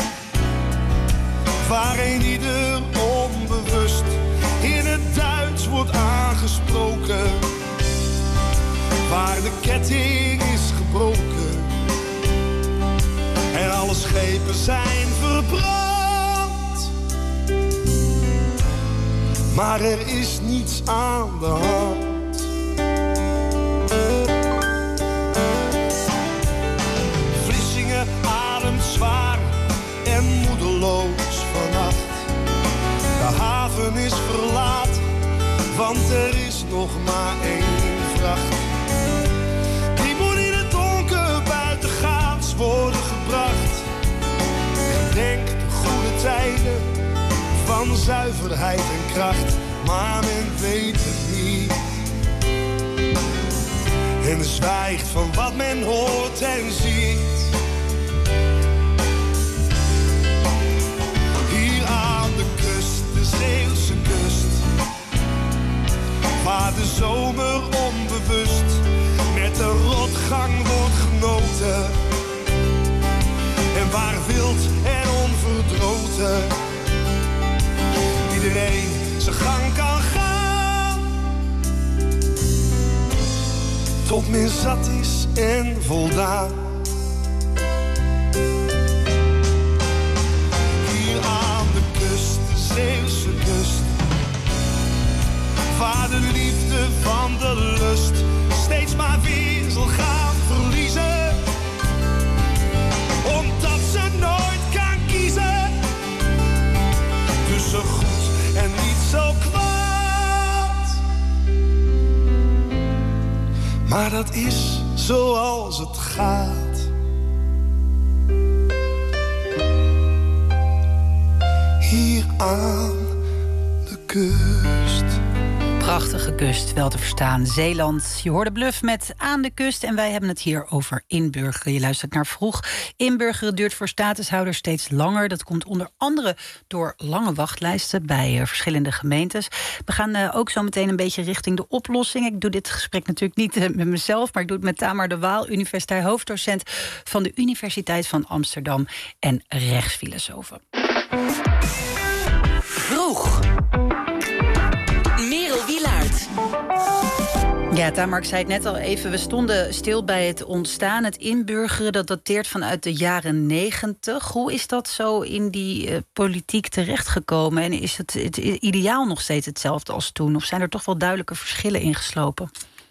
waar een ieder onbewust in het Duits wordt aangesproken, waar de ketting is gebroken en alle schepen zijn verbrand. Maar er is niets aan de hand. Ademt zwaar en moedeloos vannacht. De haven is verlaten, want er is nog maar één vracht. Die moet in het donker buitengaats worden gebracht. Gedenk de goede tijden van zuiverheid en kracht, maar men weet het niet. En zwijgt van wat men hoort en ziet. Zeeuwse kust, waar de zomer onbewust met de rotgang wordt genoten en waar wild en onverdroten iedereen zijn gang kan gaan, tot men zat is en voldaan. Hier aan de kust, de Zeeuwse kust, Maar dat is zoals het gaat. Hier aan de kust. Prachtige kust, wel te verstaan. Zeeland. Je hoorde Bluff met Aan de Kust. En wij hebben het hier over inburgeren. Je luistert naar Vroeg. Inburgeren duurt voor statushouders steeds langer. Dat komt onder andere door lange wachtlijsten bij uh, verschillende gemeentes. We gaan uh, ook zo meteen een beetje richting de oplossing. Ik doe dit gesprek natuurlijk niet uh, met mezelf, maar ik doe het met Tamar de Waal, universitair hoofddocent van de Universiteit van Amsterdam en rechtsfilosoof. Vroeg. Merel Wielaert. Ja, Tamar, ik zei het net al even. We stonden stil bij het ontstaan, het inburgeren. Dat dateert vanuit de jaren negentig. Hoe is dat zo in die uh, politiek terechtgekomen? En is het, het ideaal nog steeds hetzelfde als toen? Of zijn er toch wel duidelijke verschillen ingeslopen?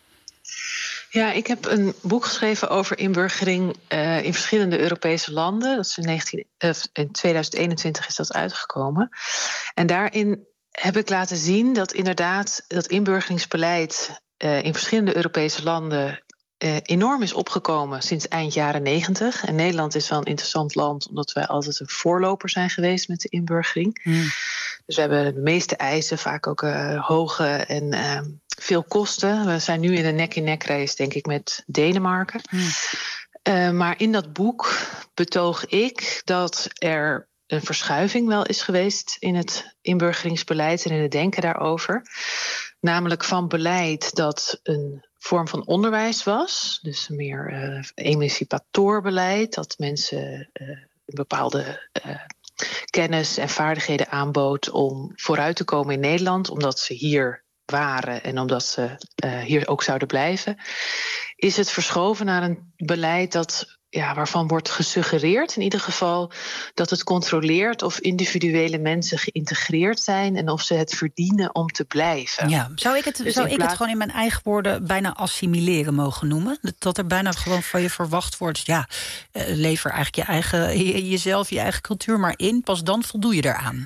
Ja, ik heb een boek geschreven over inburgering uh, in verschillende Europese landen. Dat is in, negentien, uh, in tweeduizend eenentwintig is dat uitgekomen. En daarin heb ik laten zien dat inderdaad dat inburgeringsbeleid uh, in verschillende Europese landen uh, enorm is opgekomen sinds eind jaren negentig. En Nederland is wel een interessant land, omdat wij altijd een voorloper zijn geweest met de inburgering. Mm. Dus we hebben de meeste eisen, vaak ook uh, hoge en uh, veel kosten. We zijn nu in een nek-in-nek race, denk ik, met Denemarken. Mm. Uh, maar in dat boek betoog ik dat er een verschuiving wel is geweest in het inburgeringsbeleid en in het denken daarover. Namelijk van beleid dat een vorm van onderwijs was. Dus meer uh, emancipatorbeleid, dat mensen uh, een bepaalde uh, kennis en vaardigheden aanbood om vooruit te komen in Nederland, omdat ze hier waren en omdat ze uh, hier ook zouden blijven. Is het verschoven naar een beleid dat Ja, waarvan wordt gesuggereerd in ieder geval dat het controleert of individuele mensen geïntegreerd zijn en of ze het verdienen om te blijven. Ja, zou ik het, dus zou ik plaats... het gewoon in mijn eigen woorden bijna assimileren mogen noemen? Dat er bijna gewoon van je verwacht wordt, ja, uh, lever eigenlijk je eigen, je, jezelf, je eigen cultuur maar in, pas dan voldoe je eraan.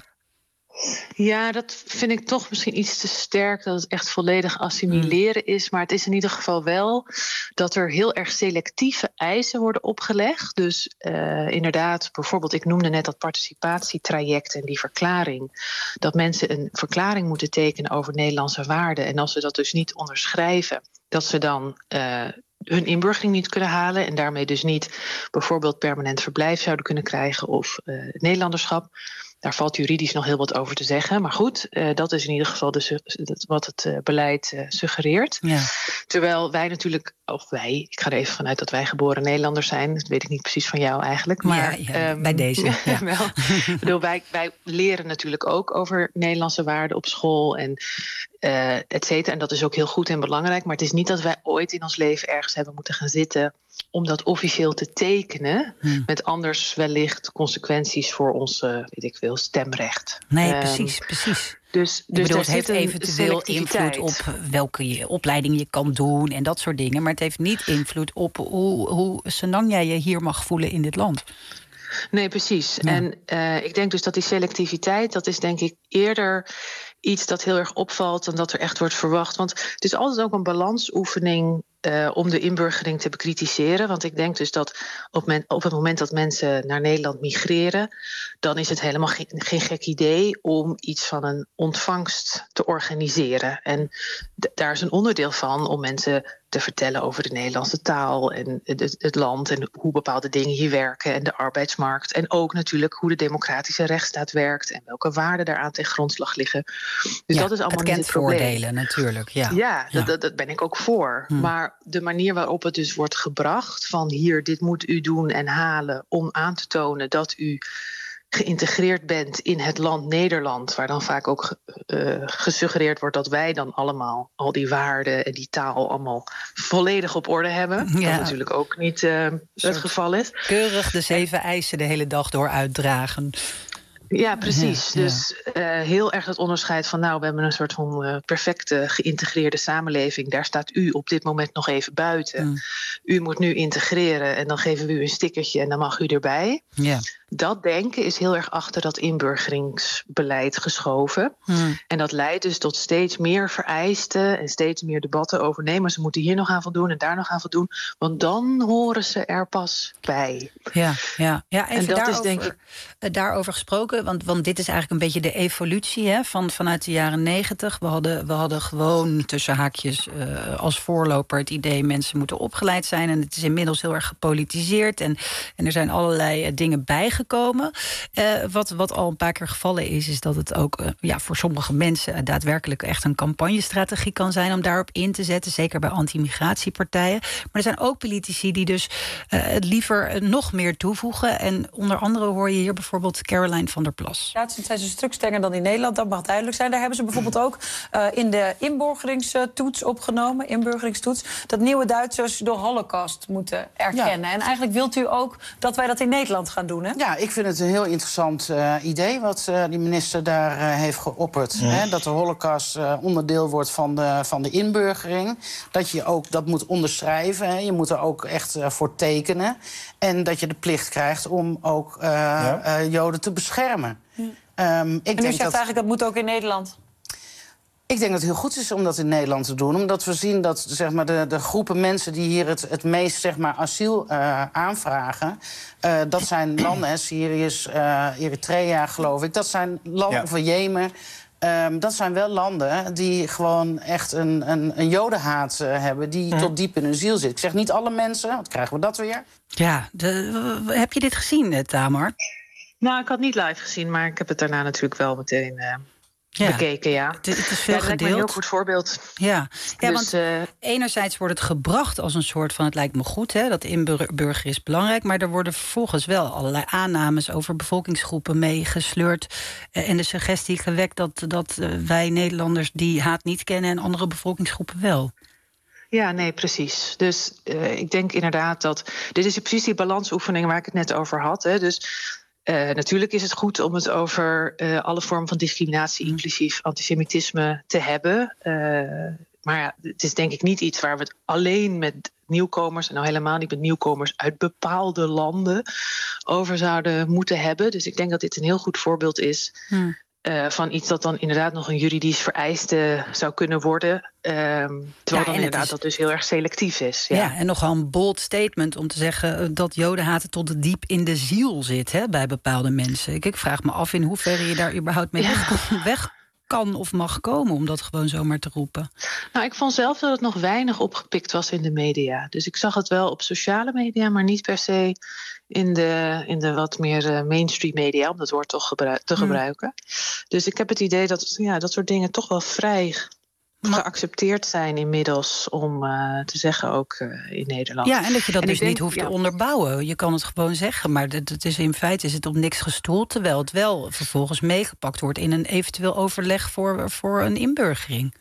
Ja, dat vind ik toch misschien iets te sterk, dat het echt volledig assimileren is. Maar het is in ieder geval wel dat er heel erg selectieve eisen worden opgelegd. Dus uh, inderdaad, bijvoorbeeld, ik noemde net dat participatietraject en die verklaring. Dat mensen een verklaring moeten tekenen over Nederlandse waarden. En als ze dat dus niet onderschrijven, dat ze dan Uh, hun inburgering niet kunnen halen en daarmee dus niet bijvoorbeeld permanent verblijf zouden kunnen krijgen of uh, Nederlanderschap. Daar valt juridisch nog heel wat over te zeggen. Maar goed, uh, dat is in ieder geval dus wat het uh, beleid uh, suggereert. Ja. Terwijl wij natuurlijk, of wij, ik ga er even vanuit dat wij geboren Nederlanders zijn. Dat weet ik niet precies van jou eigenlijk. Maar ja, ja, um, bij deze. Ja. wel, bedoel, wij, wij leren natuurlijk ook over Nederlandse waarden op school en uh, et cetera. En dat is ook heel goed en belangrijk. Maar het is niet dat wij ooit in ons leven ergens hebben moeten gaan zitten om dat officieel te tekenen, hmm. met anders wellicht consequenties voor ons, uh, weet ik veel, stemrecht. Nee, um, precies, precies. Dus, dus bedoel, het heeft eventueel invloed op welke je opleiding je kan doen en dat soort dingen. Maar het heeft niet invloed op hoe, hoe senang jij je hier mag voelen in dit land. Nee, precies. Ja. En uh, ik denk dus dat die selectiviteit, dat is denk ik eerder iets dat heel erg opvalt dan dat er echt wordt verwacht. Want het is altijd ook een balansoefening Uh, om de inburgering te bekritiseren. Want ik denk dus dat op, men, op het moment dat mensen naar Nederland migreren, dan is het helemaal geen, geen gek idee om iets van een ontvangst te organiseren. En d- daar is een onderdeel van om mensen te vertellen over de Nederlandse taal en het, het land en hoe bepaalde dingen hier werken en de arbeidsmarkt. En ook natuurlijk hoe de democratische rechtsstaat werkt en welke waarden daaraan ten grondslag liggen. Dus ja, dat is allemaal het niet kent het probleem. Voordelen natuurlijk. Ja, ja, ja. Dat, dat ben ik ook voor. Hm. Maar de manier waarop het dus wordt gebracht, van hier, dit moet u doen en halen om aan te tonen dat u geïntegreerd bent in het land Nederland, waar dan vaak ook uh, gesuggereerd wordt dat wij dan allemaal al die waarden en die taal allemaal volledig op orde hebben. Ja. Dat natuurlijk ook niet uh, het geval is. Keurig de zeven eisen de hele dag door uitdragen. Ja, precies. Ja, ja. Dus uh, heel erg het onderscheid van, nou, we hebben een soort van uh, perfecte geïntegreerde samenleving. Daar staat u op dit moment nog even buiten. Mm. U moet nu integreren en dan geven we u een stickertje en dan mag u erbij. Ja. dat denken is heel erg achter dat inburgeringsbeleid geschoven. Hmm. En dat leidt dus tot steeds meer vereisten en steeds meer debatten over nee, maar ze moeten hier nog aan voldoen en daar nog aan voldoen. Want dan horen ze er pas bij. Ja, ja. ja even en dat daarover, is denk ik. daarover gesproken, want, want dit is eigenlijk een beetje de evolutie hè, van, vanuit de jaren negentig. We hadden, we hadden gewoon tussen haakjes uh, als voorloper het idee mensen moeten opgeleid zijn. En het is inmiddels heel erg gepolitiseerd. En, en er zijn allerlei uh, dingen bijgekomen. Uh, wat, wat al een paar keer gevallen is, is dat het ook uh, ja, voor sommige mensen uh, daadwerkelijk echt een campagnestrategie kan zijn om daarop in te zetten. Zeker bij anti-migratiepartijen. Maar er zijn ook politici die dus uh, het liever uh, nog meer toevoegen. En onder andere hoor je hier bijvoorbeeld Caroline van der Plas. Ja, het zijn ze een stuk strenger dan in Nederland, dat mag duidelijk zijn. Daar hebben ze bijvoorbeeld ook uh, in de inburgeringstoets opgenomen, inburgeringstoets, dat nieuwe Duitsers de Holocaust moeten erkennen. Ja. En eigenlijk wilt u ook dat wij dat in Nederland gaan doen, hè? Ja, ik vind het een heel interessant uh, idee wat uh, die minister daar uh, heeft geopperd. Ja. Hè, dat de Holocaust uh, onderdeel wordt van de, van de inburgering. Dat je ook dat moet onderschrijven. Hè. Je moet er ook echt uh, voor tekenen. En dat je de plicht krijgt om ook uh, ja. uh, Joden te beschermen. Ja. Um, ik en u denk zegt dat... eigenlijk dat moet ook in Nederland? Ik denk dat het heel goed is om dat in Nederland te doen. Omdat we zien dat zeg maar, de, de groepen mensen die hier het, het meest zeg maar, asiel uh, aanvragen... Uh, dat zijn landen, hè, Syrië, uh, Eritrea geloof ik. Dat zijn landen, ja. van Jemen. Um, dat zijn wel landen die gewoon echt een, een, een jodenhaat uh, hebben... die ja. tot diep in hun ziel zit. Ik zeg niet alle mensen, want krijgen we dat weer. Ja, de, heb je dit gezien, Tamar? Nou, ik had niet live gezien, maar ik heb het daarna natuurlijk wel meteen... Uh... Ja. bekeken, ja. Het, het is veel ja, dat lijkt me een heel goed voorbeeld. Ja, ja dus, want uh, enerzijds wordt het gebracht als een soort van... het lijkt me goed, hè, dat inburgeren is belangrijk... maar er worden vervolgens wel allerlei aannames... over bevolkingsgroepen meegesleurd... Uh, en de suggestie gewekt dat, dat uh, wij Nederlanders die haat niet kennen... en andere bevolkingsgroepen wel. Ja, nee, precies. Dus uh, ik denk inderdaad dat... dit is precies die balansoefening waar ik het net over had. Hè, dus... Uh, natuurlijk is het goed om het over uh, alle vormen van discriminatie, inclusief antisemitisme, te hebben. Uh, maar ja, het is denk ik niet iets waar we het alleen met nieuwkomers... en nou helemaal niet met nieuwkomers uit bepaalde landen over zouden moeten hebben. Dus ik denk dat dit een heel goed voorbeeld is... Hmm. Uh, van iets dat dan inderdaad nog een juridisch vereiste zou kunnen worden. Uh, terwijl ja, dan inderdaad is... dat dus heel erg selectief is. Ja, ja en nogal een bold statement om te zeggen... dat jodenhaat tot diep in de ziel zit hè, bij bepaalde mensen. Ik, ik vraag me af in hoeverre je daar überhaupt mee ja. weg kan of mag komen... om dat gewoon zomaar te roepen. Nou, ik vond zelf dat het nog weinig opgepikt was in de media. Dus ik zag het wel op sociale media, maar niet per se... in de, in de wat meer uh, mainstream media, om dat woord toch gebru- te gebruiken. Hmm. Dus ik heb het idee dat ja, dat soort dingen toch wel vrij maar... geaccepteerd zijn inmiddels... om uh, te zeggen ook uh, in Nederland. Ja, en dat je dat en dus denk, niet hoeft ja. te onderbouwen. Je kan het gewoon zeggen, maar het, het is in feite is het op niks gestoeld... terwijl het wel vervolgens meegepakt wordt... in een eventueel overleg voor, voor een inburgering.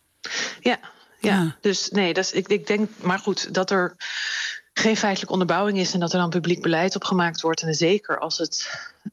Ja, ja. ja. dus nee, dat is, ik, ik denk... maar goed, dat er... geen feitelijke onderbouwing is... en dat er dan publiek beleid op gemaakt wordt. En zeker als het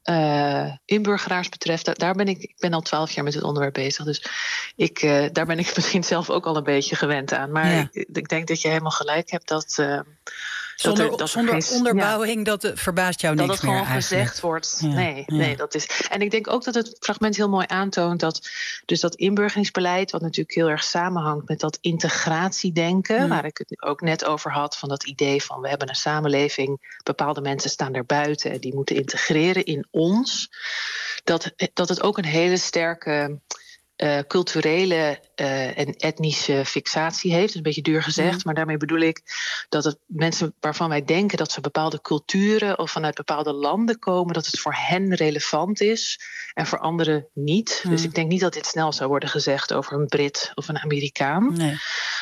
uh, inburgeraars betreft... daar ben ik, ik ben al twaalf jaar met het onderwerp bezig... dus ik, uh, daar ben ik misschien zelf ook al een beetje gewend aan. Maar ja. ik, ik denk dat je helemaal gelijk hebt dat... Uh, Zonder, dat er, dat zonder geen, onderbouwing, ja, dat uh, verbaast jou niks meer Dat het gewoon eigenlijk. gezegd wordt. Ja, nee, ja. nee, dat is... En ik denk ook dat het fragment heel mooi aantoont... dat dus dat inburgeringsbeleid, wat natuurlijk heel erg samenhangt... met dat integratiedenken, ja. waar ik het ook net over had... van dat idee van we hebben een samenleving... bepaalde mensen staan er buiten... en die moeten integreren in ons... dat, dat het ook een hele sterke... Uh, culturele uh, en etnische fixatie heeft. Dat is een beetje duur gezegd, mm. maar daarmee bedoel ik dat het mensen waarvan wij denken dat ze bepaalde culturen of vanuit bepaalde landen komen, dat het voor hen relevant is en voor anderen niet. Mm. Dus ik denk niet dat dit snel zou worden gezegd over een Brit of een Amerikaan. Nee.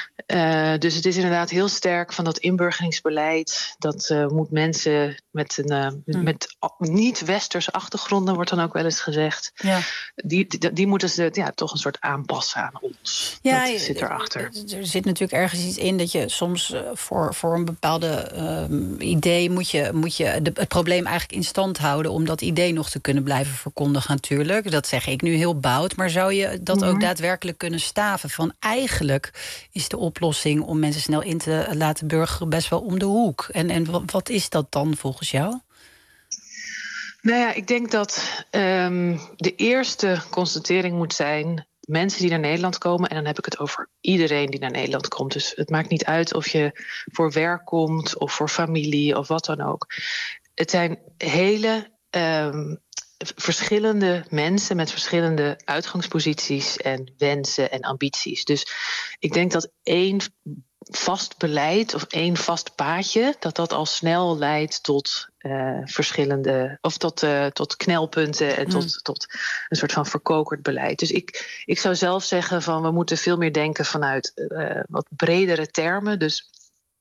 Uh, dus het is inderdaad heel sterk van dat inburgeringsbeleid. Dat uh, moet mensen met een uh, mm. met niet-westerse achtergronden, wordt dan ook wel eens gezegd. Ja. Die, die, die moeten ze ja, toch een soort aanpassen aan ons. Ja, dat zit erachter. Er zit natuurlijk ergens iets in dat je soms uh, voor, voor een bepaalde uh, idee moet je, moet je de, het probleem eigenlijk in stand houden om dat idee nog te kunnen blijven verkondigen natuurlijk. Dat zeg ik nu heel bout, maar zou je dat mm-hmm. ook daadwerkelijk kunnen staven? Van eigenlijk is de oplossing om mensen snel in te laten burgeren best wel om de hoek. En, en wat is dat dan volgens jou? Nou ja, ik denk dat um, de eerste constatering moet zijn, mensen die naar Nederland komen, en dan heb ik het over iedereen die naar Nederland komt. Dus het maakt niet uit of je voor werk komt of voor familie of wat dan ook. Het zijn hele um, verschillende mensen met verschillende uitgangsposities en wensen en ambities. Dus ik denk dat één vast beleid of één vast paadje, dat dat al snel leidt tot uh, verschillende, of tot, uh, tot knelpunten en mm. tot, tot een soort van verkokerd beleid. Dus ik, ik zou zelf zeggen van we moeten veel meer denken vanuit uh, wat bredere termen. Dus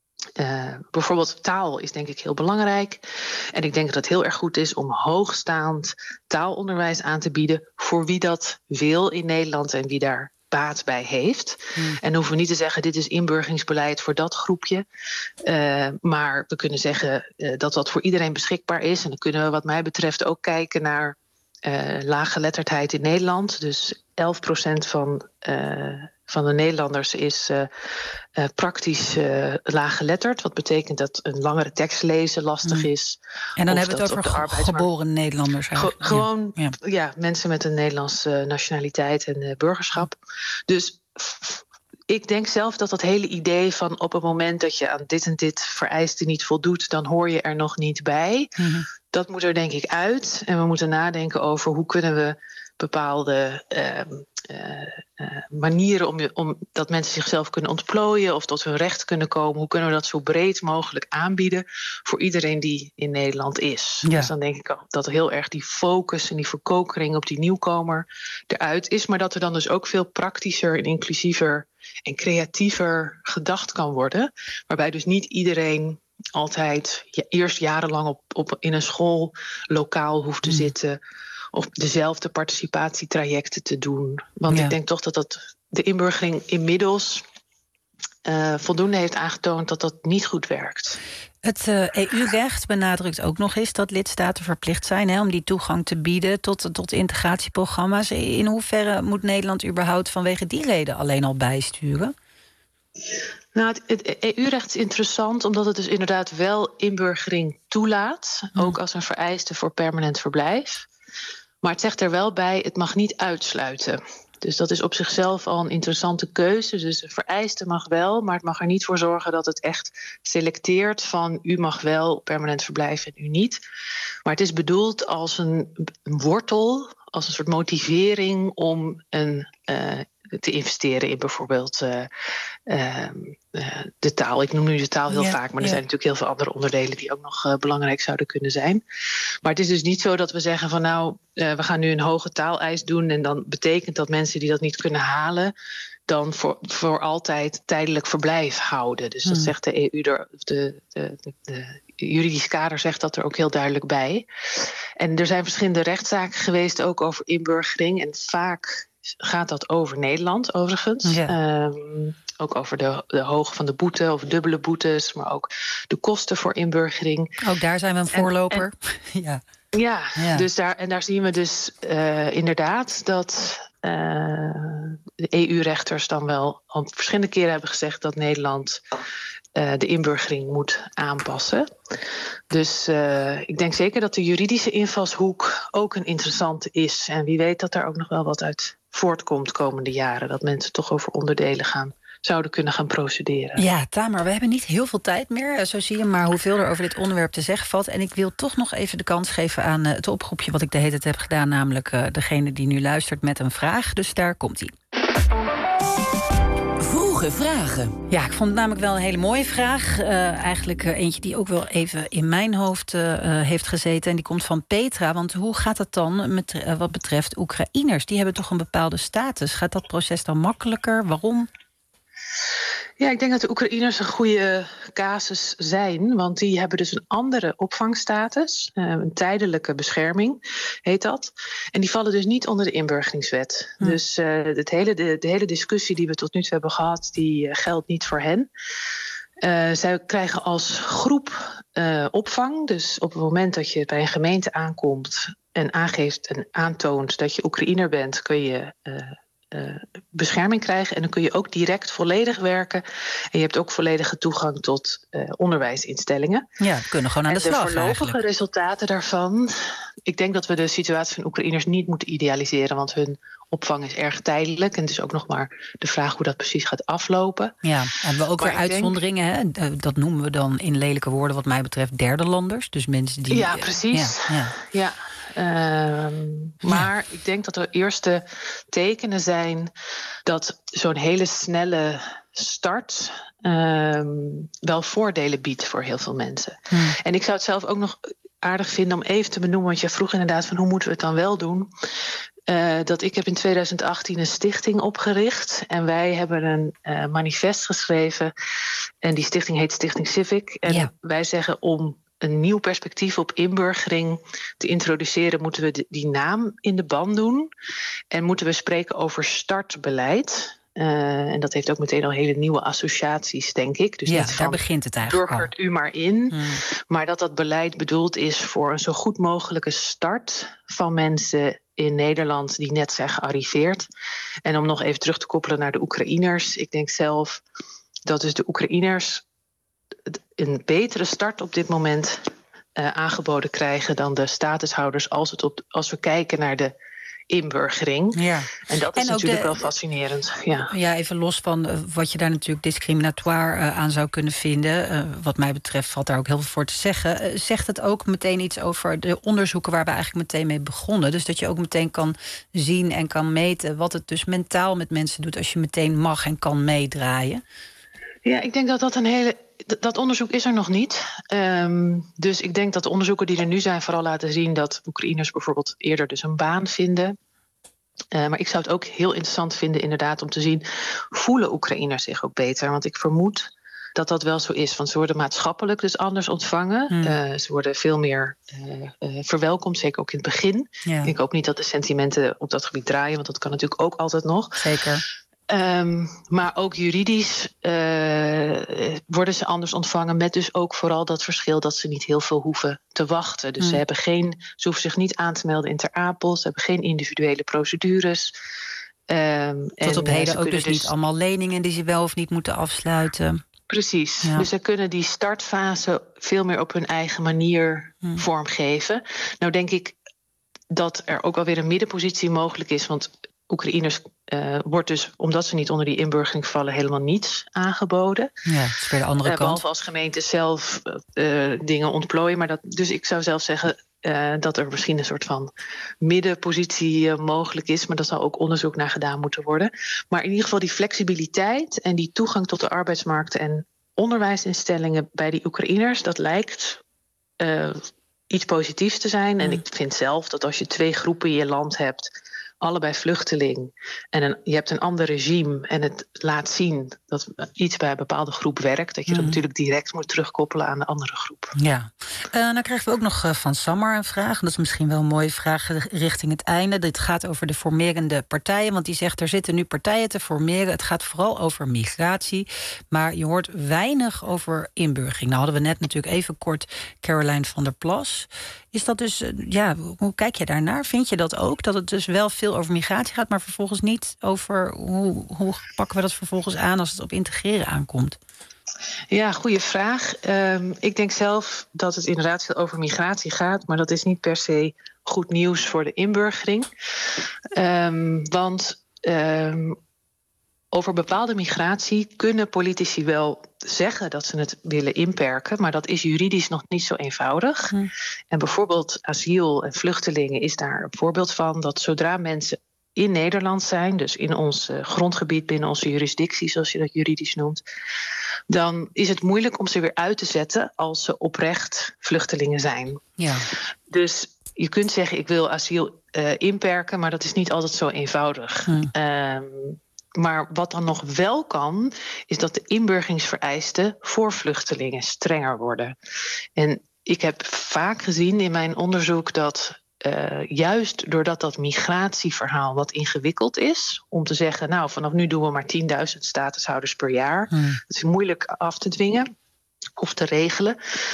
Uh, bijvoorbeeld taal is denk ik heel belangrijk. En ik denk dat het heel erg goed is om hoogstaand taalonderwijs aan te bieden voor wie dat wil in Nederland en wie daar baat bij heeft. Hmm. En dan hoeven we niet te zeggen dit is inburgeringsbeleid voor dat groepje. Uh, maar we kunnen zeggen uh, dat dat voor iedereen beschikbaar is. En dan kunnen we wat mij betreft ook kijken naar uh, laaggeletterdheid in Nederland. Dus elf procent van uh, van de Nederlanders is uh, uh, praktisch uh, laaggeletterd. Wat betekent dat een langere tekst lezen lastig is. En dan hebben we het over ge- arbeidsmarkt... geboren Nederlanders. Ge- gewoon ja. Ja. ja, mensen met een Nederlandse nationaliteit en uh, burgerschap. Dus f- ik denk zelf dat dat hele idee van op het moment dat je aan dit en dit vereiste niet voldoet, dan hoor je er nog niet bij. Mm-hmm. Dat moet er denk ik uit. En we moeten nadenken over hoe kunnen we bepaalde uh, uh, uh, manieren om, je, om dat mensen zichzelf kunnen ontplooien of tot hun recht kunnen komen. Hoe kunnen we dat zo breed mogelijk aanbieden voor iedereen die in Nederland is? Ja. Dus dan denk ik dat er heel erg die focus en die verkokering op die nieuwkomer eruit is. Maar dat er dan dus ook veel praktischer en inclusiever en creatiever gedacht kan worden. Waarbij dus niet iedereen altijd ja, eerst jarenlang op, op, in een schoollokaal hoeft te mm. zitten of dezelfde participatietrajecten te doen. Want ja. ik denk toch dat, dat de inburgering inmiddels uh, voldoende heeft aangetoond dat dat niet goed werkt. Het uh, E U-recht benadrukt ook nog eens dat lidstaten verplicht zijn hè, om die toegang te bieden tot, tot integratieprogramma's. In hoeverre moet Nederland überhaupt vanwege die reden alleen al bijsturen? Nou, het, het E U-recht is interessant omdat het dus inderdaad wel inburgering toelaat. Hm. Ook als een vereiste voor permanent verblijf. Maar het zegt er wel bij, het mag niet uitsluiten. Dus dat is op zichzelf al een interessante keuze. Dus de vereiste mag wel, maar het mag er niet voor zorgen dat het echt selecteert van u mag wel permanent verblijven en u niet. Maar het is bedoeld als een, een wortel, als een soort motivering om een uh, te investeren in bijvoorbeeld uh, uh, uh, de taal. Ik noem nu de taal heel ja, vaak, maar er ja. zijn natuurlijk heel veel andere onderdelen die ook nog uh, belangrijk zouden kunnen zijn. Maar het is dus niet zo dat we zeggen van nou, uh, we gaan nu een hoge taaleis doen en dan betekent dat mensen die dat niet kunnen halen dan voor, voor altijd tijdelijk verblijf houden. Dus dat hmm. zegt de E U, de, de, de, de juridisch kader zegt dat er ook heel duidelijk bij. En er zijn verschillende rechtszaken geweest ook over inburgering en vaak gaat dat over Nederland, overigens. Ja. Um, ook over de, de hoogte van de boete of dubbele boetes, maar ook de kosten voor inburgering. Ook daar zijn we een voorloper. En, en, ja. Ja, ja, dus daar, en daar zien we dus uh, inderdaad dat uh, de E U-rechters dan wel al verschillende keren hebben gezegd dat Nederland uh, de inburgering moet aanpassen. Dus uh, ik denk zeker dat de juridische invalshoek ook een interessante is. En wie weet dat daar ook nog wel wat uit voortkomt de komende jaren. Dat mensen toch over onderdelen gaan, zouden kunnen gaan procederen. Ja, Tamar, we hebben niet heel veel tijd meer. Zo zie je maar hoeveel er over dit onderwerp te zeggen valt. En ik wil toch nog even de kans geven aan uh, het oproepje wat ik de hele tijd heb gedaan. Namelijk uh, degene die nu luistert met een vraag. Dus daar komt-ie. Vroege vragen. Ja, ik vond het namelijk wel een hele mooie vraag. Uh, eigenlijk uh, eentje die ook wel even in mijn hoofd uh, heeft gezeten. En die komt van Petra. Want hoe gaat het dan met uh, wat betreft Oekraïners? Die hebben toch een bepaalde status. Gaat dat proces dan makkelijker? Waarom? Ja, ik denk dat de Oekraïners een goede casus zijn. Want die hebben dus een andere opvangstatus. Uh, een tijdelijke bescherming heet dat. En die vallen dus niet onder de inburgeringswet. Hm. Dus uh, het hele, de, de hele discussie die we tot nu toe hebben gehad, die uh, geldt niet voor hen. Uh, zij krijgen als groep uh, opvang. Dus op het moment dat je bij een gemeente aankomt en aangeeft en aantoont dat je Oekraïner bent, kun je Uh, Uh, bescherming krijgen. En dan kun je ook direct volledig werken. En je hebt ook volledige toegang tot uh, onderwijsinstellingen. Ja, we kunnen gewoon aan de slag. En de voorlopige resultaten daarvan, Ik denk dat we de situatie van Oekraïners niet moeten idealiseren, want hun opvang is erg tijdelijk. En het is ook nog maar de vraag hoe dat precies gaat aflopen. Ja, hebben we ook maar weer uitzonderingen. Denk... Hè? Dat noemen we dan in lelijke woorden wat mij betreft derde landers. Dus mensen die... Ja, precies. Ja, ja. ja. Um, maar ja. ik denk dat er eerste tekenen zijn dat zo'n hele snelle start um, wel voordelen biedt voor heel veel mensen. Hmm. En ik zou het zelf ook nog aardig vinden om even te benoemen, want je vroeg inderdaad van hoe moeten we het dan wel doen. Uh, dat ik heb in twintig achttien een stichting opgericht. En wij hebben een uh, manifest geschreven. En die stichting heet Stichting Civic. En ja. wij zeggen om een nieuw perspectief op inburgering te introduceren, moeten we die naam in de ban doen. En moeten we spreken over startbeleid. Uh, en dat heeft ook meteen al hele nieuwe associaties, denk ik. Dus ja, niet daar van, begint het eigenlijk burgert u maar in. Hmm. Maar dat dat beleid bedoeld is voor een zo goed mogelijke start van mensen in Nederland die net zijn gearriveerd. En om nog even terug te koppelen naar de Oekraïners. Ik denk zelf dat dus de Oekraïners een betere start op dit moment uh, aangeboden krijgen dan de statushouders als, het op, als we kijken naar de inburgering. Ja. En dat is en natuurlijk de, wel fascinerend. Ja. ja, even los van uh, wat je daar natuurlijk discriminatoire uh, aan zou kunnen vinden. Uh, wat mij betreft valt daar ook heel veel voor te zeggen. Uh, zegt het ook meteen iets over de onderzoeken waar we eigenlijk meteen mee begonnen. Dus dat je ook meteen kan zien en kan meten wat het dus mentaal met mensen doet als je meteen mag en kan meedraaien. Ja, ik denk dat dat een hele... Dat onderzoek is er nog niet. Um, dus ik denk dat de onderzoeken die er nu zijn vooral laten zien dat Oekraïners bijvoorbeeld eerder dus een baan vinden. Uh, maar ik zou het ook heel interessant vinden inderdaad om te zien, voelen Oekraïners zich ook beter? Want ik vermoed dat dat wel zo is. Want ze worden maatschappelijk dus anders ontvangen. Hmm. Uh, ze worden veel meer uh, uh, verwelkomd, zeker ook in het begin. Ja. Ik hoop niet dat de sentimenten op dat gebied draaien, want dat kan natuurlijk ook altijd nog. Zeker. Um, maar ook juridisch uh, worden ze anders ontvangen, met dus ook vooral dat verschil dat ze niet heel veel hoeven te wachten. Dus hmm. ze, hebben geen, ze hoeven zich niet aan te melden in Ter Apel, ze hebben geen individuele procedures. Um, Tot op heden ook dus, dus niet allemaal leningen die ze wel of niet moeten afsluiten. Precies, ja. Dus ze kunnen die startfase veel meer op hun eigen manier hmm. vormgeven. Nou denk ik dat er ook wel weer een middenpositie mogelijk is, want Oekraïners uh, wordt dus, omdat ze niet onder die inburgering vallen, helemaal niets aangeboden. Ja, dat is weer de andere uh, kant. Behalve als gemeenten zelf uh, dingen ontplooien. Maar dat, dus ik zou zelf zeggen uh, dat er misschien een soort van middenpositie uh, mogelijk is. Maar daar zal ook onderzoek naar gedaan moeten worden. Maar in ieder geval die flexibiliteit en die toegang tot de arbeidsmarkt en onderwijsinstellingen bij die Oekraïners, dat lijkt uh, iets positiefs te zijn. Mm. En ik vind zelf dat als je twee groepen in je land hebt, allebei vluchteling, en een, je hebt een ander regime en het laat zien dat iets bij een bepaalde groep werkt, dat je dat mm. natuurlijk direct moet terugkoppelen aan de andere groep. Ja, uh, dan krijgen we ook nog uh, van Samar een vraag. Dat is misschien wel een mooie vraag richting het einde. Dit gaat over de formerende partijen, want die zegt er zitten nu partijen te formeren. Het gaat vooral over migratie, maar je hoort weinig over inburgering. Nou hadden we net natuurlijk even kort Caroline van der Plas. Is dat dus, ja, hoe kijk je daarnaar? Vind je dat ook? Dat het dus wel veel over migratie gaat, maar vervolgens niet over hoe, hoe pakken we dat vervolgens aan als het op integreren aankomt? Ja, goede vraag. Um, ik denk zelf dat het inderdaad veel over migratie gaat, maar dat is niet per se goed nieuws voor de inburgering. Um, want um, over bepaalde migratie kunnen politici wel zeggen dat ze het willen inperken, maar dat is juridisch nog niet zo eenvoudig. Hm. En bijvoorbeeld asiel en vluchtelingen is daar een voorbeeld van, dat zodra mensen in Nederland zijn, dus in ons uh, grondgebied, binnen onze jurisdictie, zoals je dat juridisch noemt, dan is het moeilijk om ze weer uit te zetten als ze oprecht vluchtelingen zijn. Ja. Dus je kunt zeggen, ik wil asiel uh, inperken, maar dat is niet altijd zo eenvoudig. Hm. Um, Maar wat dan nog wel kan, is dat de inburgeringsvereisten voor vluchtelingen strenger worden. En ik heb vaak gezien in mijn onderzoek dat uh, juist doordat dat migratieverhaal wat ingewikkeld is, om te zeggen, nou, vanaf nu doen we maar tienduizend statushouders per jaar. Hmm. Dat is moeilijk af te dwingen of te regelen.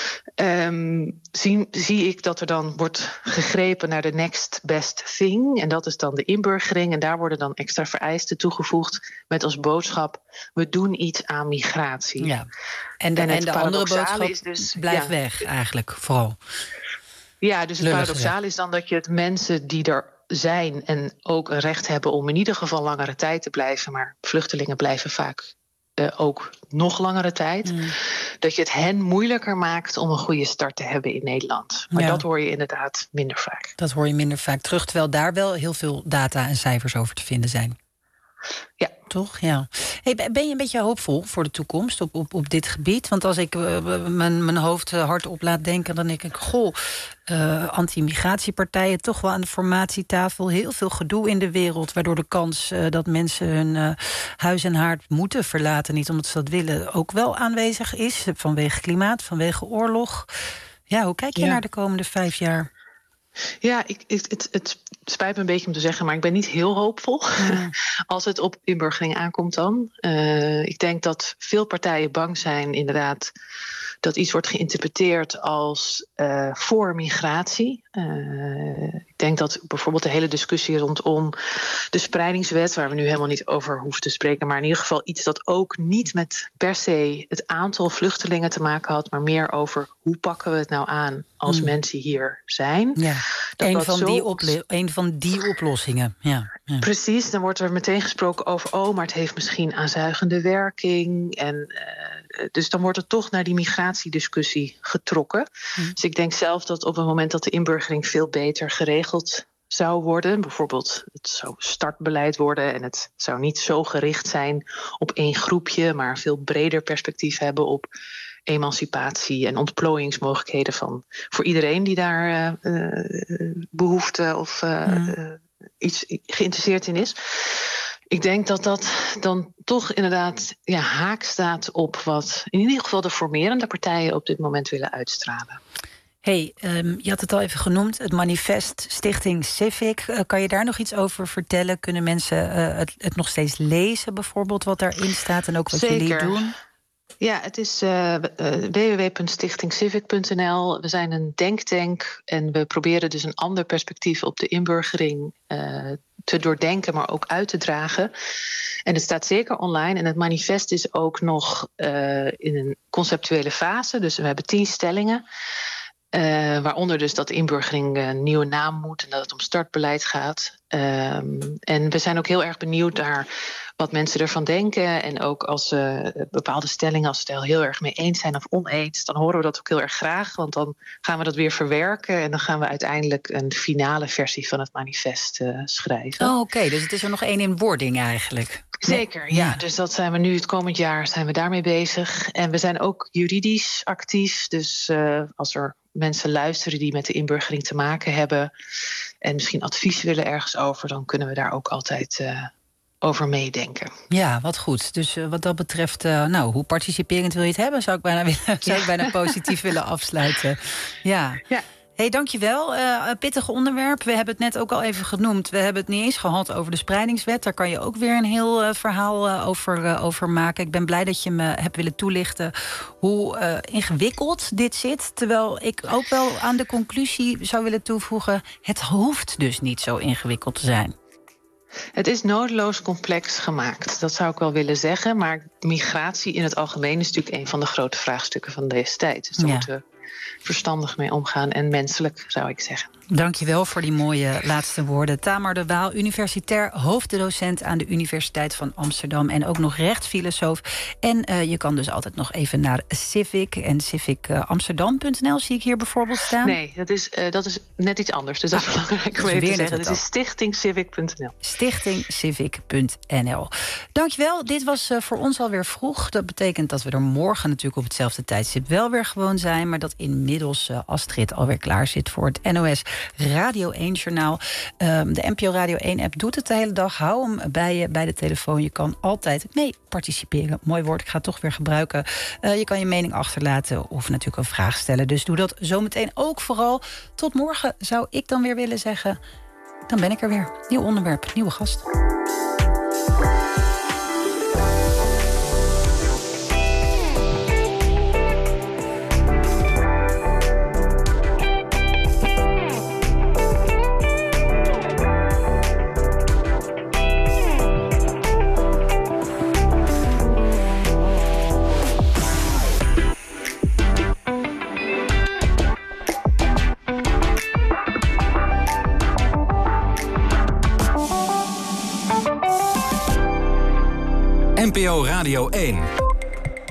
Um, zie, zie ik dat er dan wordt gegrepen naar de next best thing. En dat is dan de inburgering. En daar worden dan extra vereisten toegevoegd met als boodschap, we doen iets aan migratie. Ja. En de, en en de andere boodschap is dus, blijf ja, weg eigenlijk, vooral. Ja, dus het paradoxale is dan dat je het mensen die er zijn en ook een recht hebben om in ieder geval langere tijd te blijven, maar vluchtelingen blijven vaak uh, ook nog langere tijd, mm. dat je het hen moeilijker maakt om een goede start te hebben in Nederland. Maar ja. dat hoor je inderdaad minder vaak. Dat hoor je minder vaak terug, terwijl daar wel heel veel data en cijfers over te vinden zijn. Ja. Toch? Ja. Hey, ben je een beetje hoopvol voor de toekomst op, op, op dit gebied? Want als ik uh, mijn, mijn hoofd uh, hardop laat denken, dan denk ik, goh, uh, anti-migratiepartijen toch wel aan de formatietafel. Heel veel gedoe in de wereld, waardoor de kans uh, dat mensen hun uh, huis en haard moeten verlaten, niet omdat ze dat willen, ook wel aanwezig is. Vanwege klimaat, vanwege oorlog. Ja, hoe kijk je ja. naar de komende vijf jaar? Ja, ik, het, het, het spijt me een beetje om te zeggen, maar ik ben niet heel hoopvol. Ja. Als het op inburgering aankomt dan. Uh, ik denk dat veel partijen bang zijn inderdaad dat iets wordt geïnterpreteerd als uh, voor migratie. Uh, ik denk dat bijvoorbeeld de hele discussie rondom de spreidingswet, waar we nu helemaal niet over hoeven te spreken, maar in ieder geval iets dat ook niet met per se het aantal vluchtelingen te maken had, maar meer over hoe pakken we het nou aan als mm. mensen hier zijn. Ja. Dat een, dat van zo... die oplo- een van die oplossingen. Ja. Ja. Precies, dan wordt er meteen gesproken over, oh, maar het heeft misschien aanzuigende werking. En uh, dus dan wordt het toch naar die migratiediscussie getrokken. Mm. Dus ik denk zelf dat op het moment dat de inburgering veel beter geregeld zou worden, bijvoorbeeld het zou startbeleid worden en het zou niet zo gericht zijn op één groepje, maar een veel breder perspectief hebben op emancipatie en ontplooiingsmogelijkheden van voor iedereen die daar uh, behoefte of uh, mm. uh, iets geïnteresseerd in is. Ik denk dat dat dan toch inderdaad ja, haak staat op wat in ieder geval de formerende partijen op dit moment willen uitstralen. Hey, um, je had het al even genoemd, het manifest Stichting Civic. Uh, kan je daar nog iets over vertellen? Kunnen mensen uh, het, het nog steeds lezen, bijvoorbeeld, wat daarin staat en ook wat Zeker. jullie doen? Ja, het is uh, w w w punt stichting civic punt n l. We zijn een denktank en we proberen dus een ander perspectief op de inburgering uh, te doordenken, maar ook uit te dragen. En het staat zeker online. En het manifest is ook nog uh, in een conceptuele fase. Dus we hebben tien stellingen. Uh, waaronder dus dat de inburgering een nieuwe naam moet en dat het om startbeleid gaat. Um, en we zijn ook heel erg benieuwd naar wat mensen ervan denken. En ook als uh, bepaalde stellingen, als ze het er heel erg mee eens zijn of oneens, dan horen we dat ook heel erg graag. Want dan gaan we dat weer verwerken en dan gaan we uiteindelijk een finale versie van het manifest uh, schrijven. Oh, oké. Okay. Dus het is er nog één in wording eigenlijk. Zeker, ja. ja. Dus dat zijn we nu het komend jaar zijn we daarmee bezig. En we zijn ook juridisch actief. Dus uh, als er mensen luisteren die met de inburgering te maken hebben en misschien advies willen ergens over, dan kunnen we daar ook altijd uh, over meedenken. Ja, wat goed. Dus uh, wat dat betreft, uh, nou, hoe participerend wil je het hebben? Zou ik bijna, willen, zou ja. ik bijna positief willen afsluiten. Ja. ja. Hey, dankjewel. Uh, een pittig onderwerp. We hebben het net ook al even genoemd. We hebben het niet eens gehad over de spreidingswet. Daar kan je ook weer een heel uh, verhaal uh, over, uh, over maken. Ik ben blij dat je me hebt willen toelichten hoe uh, ingewikkeld dit zit. Terwijl ik ook wel aan de conclusie zou willen toevoegen, het hoeft dus niet zo ingewikkeld te zijn. Het is nodeloos complex gemaakt, dat zou ik wel willen zeggen. Maar migratie in het algemeen is natuurlijk een van de grote vraagstukken van deze tijd. Dus daar ja. moeten we verstandig mee omgaan en menselijk, zou ik zeggen. Dankjewel voor die mooie laatste woorden. Tamar de Waal, universitair hoofddocent aan de Universiteit van Amsterdam en ook nog rechtsfilosoof. En uh, je kan dus altijd nog even naar Civic en civic amsterdam punt n l zie ik hier bijvoorbeeld staan. Nee, dat is, uh, dat is net iets anders. Dus dat is ah, belangrijk om even te zeggen. Het is stichting civic punt n l. stichting civic punt n l. Dankjewel. Dit was uh, voor ons alweer vroeg. Dat betekent dat we er morgen natuurlijk op hetzelfde tijdstip wel weer gewoon zijn, maar dat inmiddels uh, Astrid alweer klaar zit voor het N O S Radio één-journaal. Um, de N P O Radio één-app doet het de hele dag. Hou hem bij je bij de telefoon. Je kan altijd mee participeren. Mooi woord, ik ga het toch weer gebruiken. Uh, je kan je mening achterlaten of natuurlijk een vraag stellen. Dus doe dat zometeen ook vooral. Tot morgen zou ik dan weer willen zeggen. Dan ben ik er weer. Nieuw onderwerp, nieuwe gast. O Radio één.